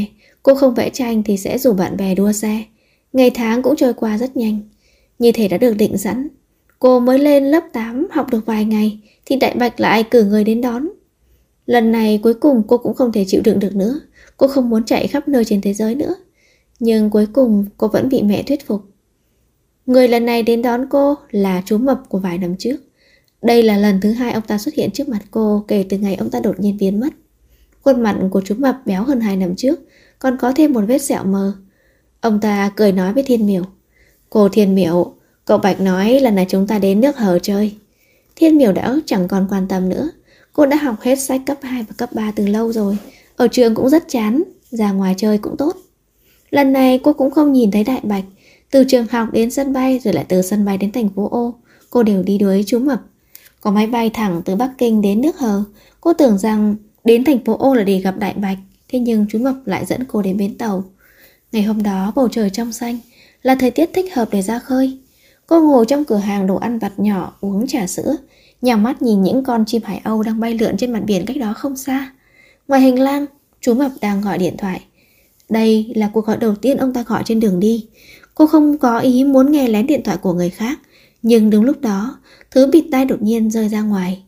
Cô không vẽ tranh thì sẽ rủ bạn bè đua xe. Ngày tháng cũng trôi qua rất nhanh. Như thể đã được định sẵn. Cô mới lên lớp 8 học được vài ngày thì Đại Bạch lại cử người đến đón. Lần này cuối cùng cô cũng không thể chịu đựng được nữa. Cô không muốn chạy khắp nơi trên thế giới nữa. Nhưng cuối cùng cô vẫn bị mẹ thuyết phục. Người lần này đến đón cô là chú Mập của vài năm trước. Đây là lần thứ 2 ông ta xuất hiện trước mặt cô kể từ ngày ông ta đột nhiên biến mất. Khuôn mặt của chú Mập béo hơn 2 năm trước, còn có thêm một vết sẹo mờ. Ông ta cười nói với Thiên Miểu. Cô Thiên Miểu, cậu Bạch nói lần này chúng ta đến nước Hờ chơi. Thiên Miểu đã chẳng còn quan tâm nữa. Cô đã học hết sách cấp 2 và cấp 3 từ lâu rồi. Ở trường cũng rất chán, ra ngoài chơi cũng tốt. Lần này cô cũng không nhìn thấy Đại Bạch. Từ trường học đến sân bay rồi lại từ sân bay đến thành phố Ô, cô đều đi đuổi chú Mập. Có máy bay thẳng từ Bắc Kinh đến nước Hờ. Cô tưởng rằng đến thành phố Ô là để gặp Đại Bạch. Thế nhưng chú Mập lại dẫn cô đến bến tàu. Ngày hôm đó bầu trời trong xanh, là thời tiết thích hợp để ra khơi. Cô ngồi trong cửa hàng đồ ăn vặt nhỏ uống trà sữa, nhắm mắt nhìn những con chim hải âu đang bay lượn trên mặt biển cách đó không xa. Ngoài hành lang, chú Mập đang gọi điện thoại. Đây là cuộc gọi đầu tiên ông ta gọi trên đường đi. Cô không có ý muốn nghe lén điện thoại của người khác, nhưng đúng lúc đó, thứ bịt tai đột nhiên rơi ra ngoài.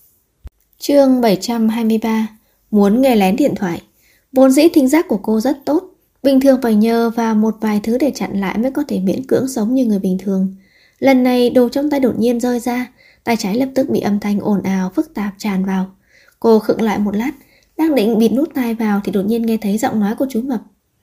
Chương 723. Muốn nghe lén điện thoại. Vốn dĩ thính giác của cô rất tốt, bình thường phải nhờ vào một vài thứ để chặn lại mới có thể miễn cưỡng sống như người bình thường. Lần này đồ trong tay đột nhiên rơi ra, tay trái lập tức bị âm thanh ồn ào phức tạp tràn vào. Cô khựng lại một lát, đang định bịt nút tai vào thì đột nhiên nghe thấy giọng nói của chú Mập.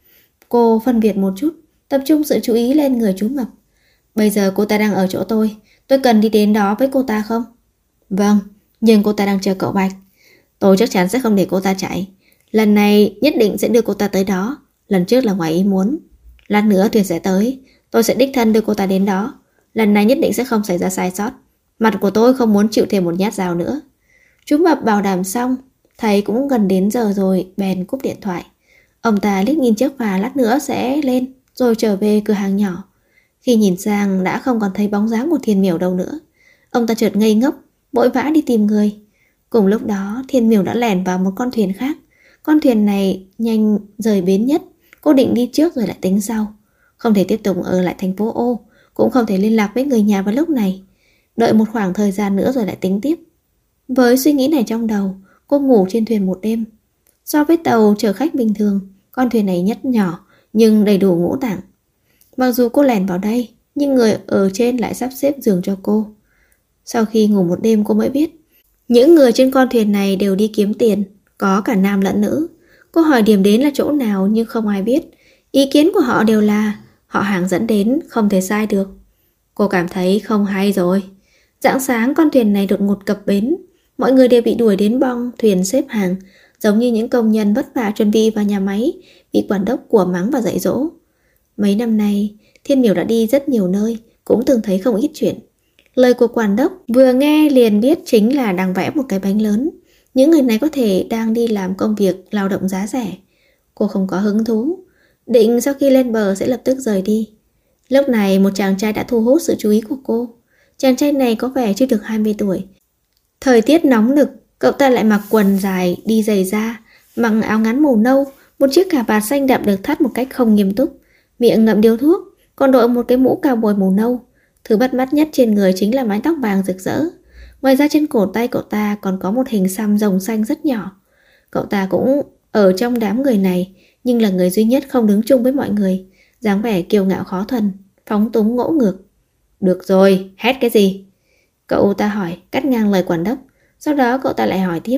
Cô phân biệt một chút, tập trung sự chú ý lên người chú Mập. Bây giờ cô ta đang ở chỗ tôi cần đi đến đó với cô ta không? Vâng, nhưng cô ta đang chờ cậu Bạch. Tôi chắc chắn sẽ không để cô ta chạy. Lần này nhất định sẽ đưa cô ta tới đó. Lần trước là ngoài ý muốn. Lát nữa thuyền sẽ tới, tôi sẽ đích thân đưa cô ta đến đó. Lần này nhất định sẽ không xảy ra sai sót. Mặt của tôi không muốn chịu thêm một nhát dao nữa. Chú Mập bảo đảm xong, thấy cũng gần đến giờ rồi, bèn cúp điện thoại. Ông ta liếc nhìn chiếc phà lát nữa sẽ lên, rồi trở về cửa hàng nhỏ. Khi nhìn sang đã không còn thấy bóng dáng của Thiên Miểu đâu nữa. Ông ta chợt ngây ngốc, vội vã đi tìm người. Cùng lúc đó Thiên Miểu đã lẻn vào một con thuyền khác. Con thuyền này nhanh rời bến nhất. Cô định đi trước rồi lại tính sau. Không thể tiếp tục ở lại thành phố Ô, cũng không thể liên lạc với người nhà vào lúc này. Đợi một khoảng thời gian nữa rồi lại tính tiếp. Với suy nghĩ này trong đầu, cô ngủ trên thuyền một đêm. So với tàu chở khách bình thường, con thuyền này nhất nhỏ nhưng đầy đủ ngũ tạng. Mặc dù cô lẻn vào đây, nhưng người ở trên lại sắp xếp giường cho cô. Sau khi ngủ một đêm cô mới biết, những người trên con thuyền này đều đi kiếm tiền, có cả nam lẫn nữ. Cô hỏi điểm đến là chỗ nào nhưng không ai biết. Ý kiến của họ đều là họ hàng dẫn đến, không thể sai được. Cô cảm thấy không hay rồi. Rạng sáng con thuyền này đột ngột cập bến. Mọi người đều bị đuổi đến bong thuyền xếp hàng, giống như những công nhân vất vả chuẩn bị vào nhà máy, bị quản đốc của mắng và dạy dỗ. Mấy năm nay, Thiên Miểu đã đi rất nhiều nơi, cũng từng thấy không ít chuyện. Lời của quản đốc vừa nghe liền biết chính là đang vẽ một cái bánh lớn. Những người này có thể đang đi làm công việc lao động giá rẻ. Cô không có hứng thú, định sau khi lên bờ sẽ lập tức rời đi. Lúc này một chàng trai đã thu hút sự chú ý của cô. Chàng trai này có vẻ chưa được 20 tuổi. Thời tiết nóng nực, cậu ta lại mặc quần dài, đi giày da, mặc áo ngắn màu nâu, một chiếc cà vạt xanh đậm được thắt một cách không nghiêm túc, miệng ngậm điếu thuốc, còn đội một cái mũ cào bồi màu nâu. Thứ bắt mắt nhất trên người chính là mái tóc vàng rực rỡ. Ngoài ra trên cổ tay cậu ta còn có một hình xăm rồng xanh rất nhỏ. Cậu ta cũng ở trong đám người này, nhưng là người duy nhất không đứng chung với mọi người, dáng vẻ kiêu ngạo khó thuần, phóng túng ngỗ ngược. Được rồi, hét cái gì? Cậu ta hỏi, cắt ngang lời quản đốc. Sau đó cậu ta lại hỏi tiếp.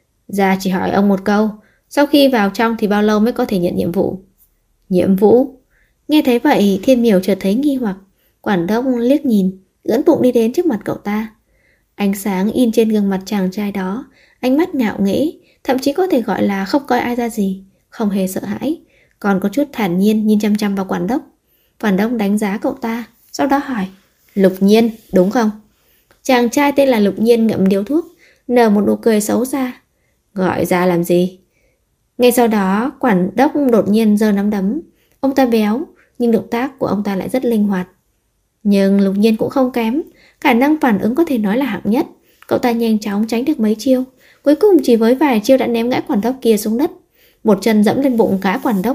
Dạ chỉ hỏi ông một câu, sau khi vào trong thì bao lâu mới có thể nhận nhiệm vụ? Nhiệm vụ? Nghe thấy vậy Thiên Miểu chợt thấy nghi hoặc. Quản đốc liếc nhìn, ưỡn bụng đi đến trước mặt cậu ta. Ánh sáng in trên gương mặt chàng trai đó, ánh mắt ngạo nghễ, thậm chí có thể gọi là không coi ai ra gì, không hề sợ hãi, còn có chút thản nhiên nhìn chăm chăm vào quản đốc. Quản đốc đánh giá cậu ta, sau đó hỏi. Lục Nhiên, đúng không? Chàng trai tên là Lục Nhiên ngậm điếu thuốc, nở một nụ cười xấu xa. Gọi ra làm gì? Ngay sau đó quản đốc đột nhiên giơ nắm đấm. Ông ta béo, nhưng động tác của ông ta lại rất linh hoạt. Nhưng Lục Nhiên cũng không kém, khả năng phản ứng có thể nói là hạng nhất. Cậu ta nhanh chóng tránh được mấy chiêu, cuối cùng chỉ với vài chiêu đã ném gã quản đốc kia xuống đất. Một chân dẫm lên bụng gã quản đốc,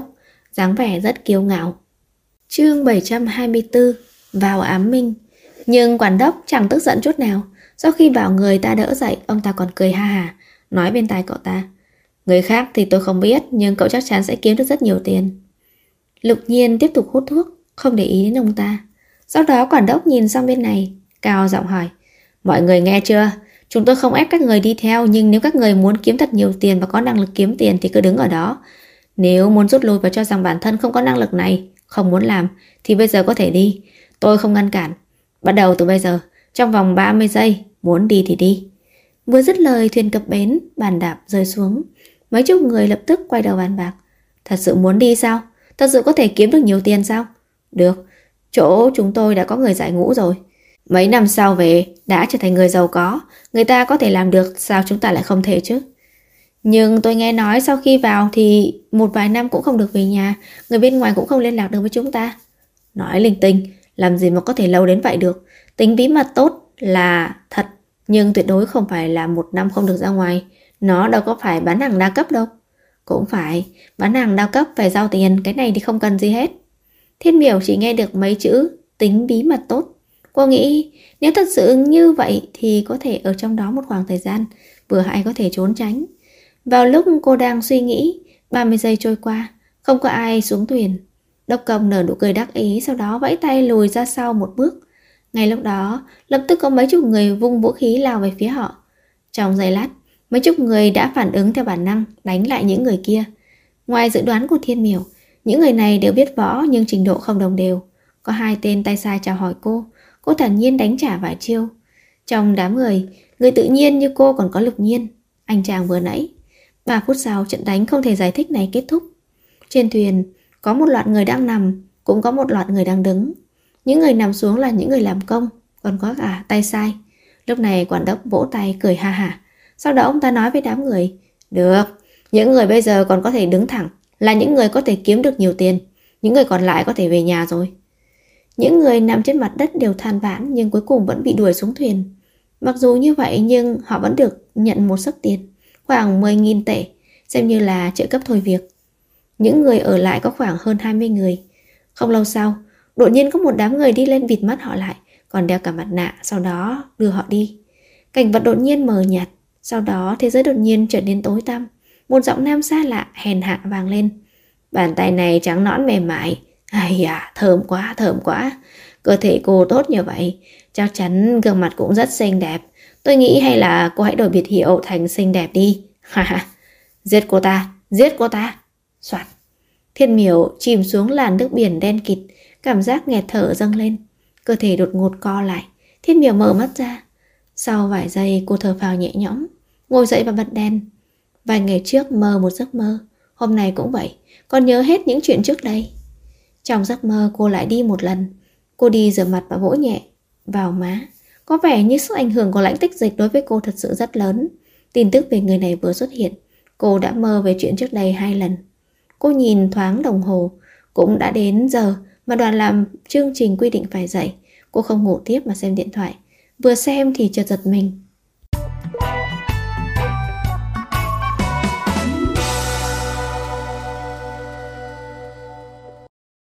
dáng vẻ rất kiêu ngạo. Chương 724. Vào ám minh. Nhưng quản đốc chẳng tức giận chút nào. Sau khi bảo người ta đỡ dậy, ông ta còn cười ha hả, nói bên tai cậu ta: người khác thì tôi không biết, nhưng cậu chắc chắn sẽ kiếm được rất nhiều tiền. Lục Nhiên tiếp tục hút thuốc, không để ý đến ông ta. Sau đó quản đốc nhìn sang bên này, cao giọng hỏi: mọi người nghe chưa? Chúng tôi không ép các người đi theo, nhưng nếu các người muốn kiếm thật nhiều tiền và có năng lực kiếm tiền thì cứ đứng ở đó. Nếu muốn rút lui và cho rằng bản thân không có năng lực này, không muốn làm, thì bây giờ có thể đi. Tôi không ngăn cản. Bắt đầu từ bây giờ, trong vòng 30 giây, muốn đi thì đi. Vừa dứt lời, thuyền cập bến, bàn đạp rơi xuống. Mấy chục người lập tức quay đầu bàn bạc. Thật sự muốn đi sao? Thật sự có thể kiếm được nhiều tiền sao? Được, chỗ chúng tôi đã có người giải ngũ rồi. Mấy năm sau về, đã trở thành người giàu có. Người ta có thể làm được, sao chúng ta lại không thể chứ? Nhưng tôi nghe nói sau khi vào thì một vài năm cũng không được về nhà. Người bên ngoài cũng không liên lạc được với chúng ta. Nói linh tinh, làm gì mà có thể lâu đến vậy được. Tính bí mật tốt là thật, nhưng tuyệt đối không phải là một năm không được ra ngoài. Nó đâu có phải bán hàng đa cấp đâu. Cũng phải, bán hàng đa cấp phải giao tiền, cái này thì không cần gì hết. Thiên Miểu chỉ nghe được mấy chữ tính bí mật tốt. Cô nghĩ nếu thật sự như vậy thì có thể ở trong đó một khoảng thời gian vừa hay có thể trốn tránh. Vào lúc cô đang suy nghĩ, 30 giây trôi qua, không có ai xuống thuyền. Đốc Công nở nụ cười đắc ý, sau đó vẫy tay lùi ra sau một bước. Ngay lúc đó, lập tức có mấy chục người vung vũ khí lao về phía họ. Trong giây lát, mấy chục người đã phản ứng theo bản năng, đánh lại những người kia. Ngoài dự đoán của Thiên Miểu, những người này đều biết võ nhưng trình độ không đồng đều. Có 2 tên tay sai chào hỏi cô thản nhiên đánh trả vài chiêu. Trong đám người tự nhiên như cô còn có Lục Nhiên, anh chàng vừa nãy. 3 phút sau, trận đánh không thể giải thích này kết thúc. Trên thuyền, có một loạt người đang nằm, cũng có một loạt người đang đứng. Những người nằm xuống là những người làm công, còn có cả tay sai. Lúc này quản đốc vỗ tay cười ha hả. Sau đó ông ta nói với đám người: được, những người bây giờ còn có thể đứng thẳng là những người có thể kiếm được nhiều tiền. Những người còn lại có thể về nhà rồi. Những người nằm trên mặt đất đều than vãn, nhưng cuối cùng vẫn bị đuổi xuống thuyền. Mặc dù như vậy nhưng họ vẫn được nhận một suất tiền, khoảng 10.000 tệ, xem như là trợ cấp thôi việc. Những người ở lại có khoảng hơn 20 người. Không lâu sau, đột nhiên có một đám người đi lên bịt mắt họ lại, còn đeo cả mặt nạ, sau đó đưa họ đi. Cảnh vật đột nhiên mờ nhạt, sau đó thế giới đột nhiên trở nên tối tăm. Một giọng nam xa lạ hèn hạ vang lên: bàn tay này trắng nõn mềm mại. Ai à, thơm quá, thơm quá. Cơ thể cô tốt như vậy, chắc chắn gương mặt cũng rất xinh đẹp. Tôi nghĩ hay là cô hãy đổi biệt hiệu thành xinh đẹp đi. Ha ha. Giết cô ta, giết cô ta. Soạt. Thiên Miểu chìm xuống làn nước biển đen kịt, cảm giác nghẹt thở dâng lên. Cơ thể đột ngột co lại. Thiên Miểu mở mắt ra. Sau vài giây cô thở phào nhẹ nhõm, ngồi dậy và bật đèn. Vài ngày trước mơ một giấc mơ, hôm nay cũng vậy, còn nhớ hết những chuyện trước đây. Trong giấc mơ cô lại đi một lần. Cô đi rửa mặt và vỗ nhẹ vào má. Có vẻ như sức ảnh hưởng của lãnh tích dịch đối với cô thật sự rất lớn. Tin tức về người này vừa xuất hiện, cô đã mơ về chuyện trước đây 2 lần. Cô nhìn thoáng đồng hồ, cũng đã đến giờ mà đoàn làm chương trình quy định phải dậy. Cô không ngủ tiếp mà xem điện thoại. Vừa xem thì chợt giật mình.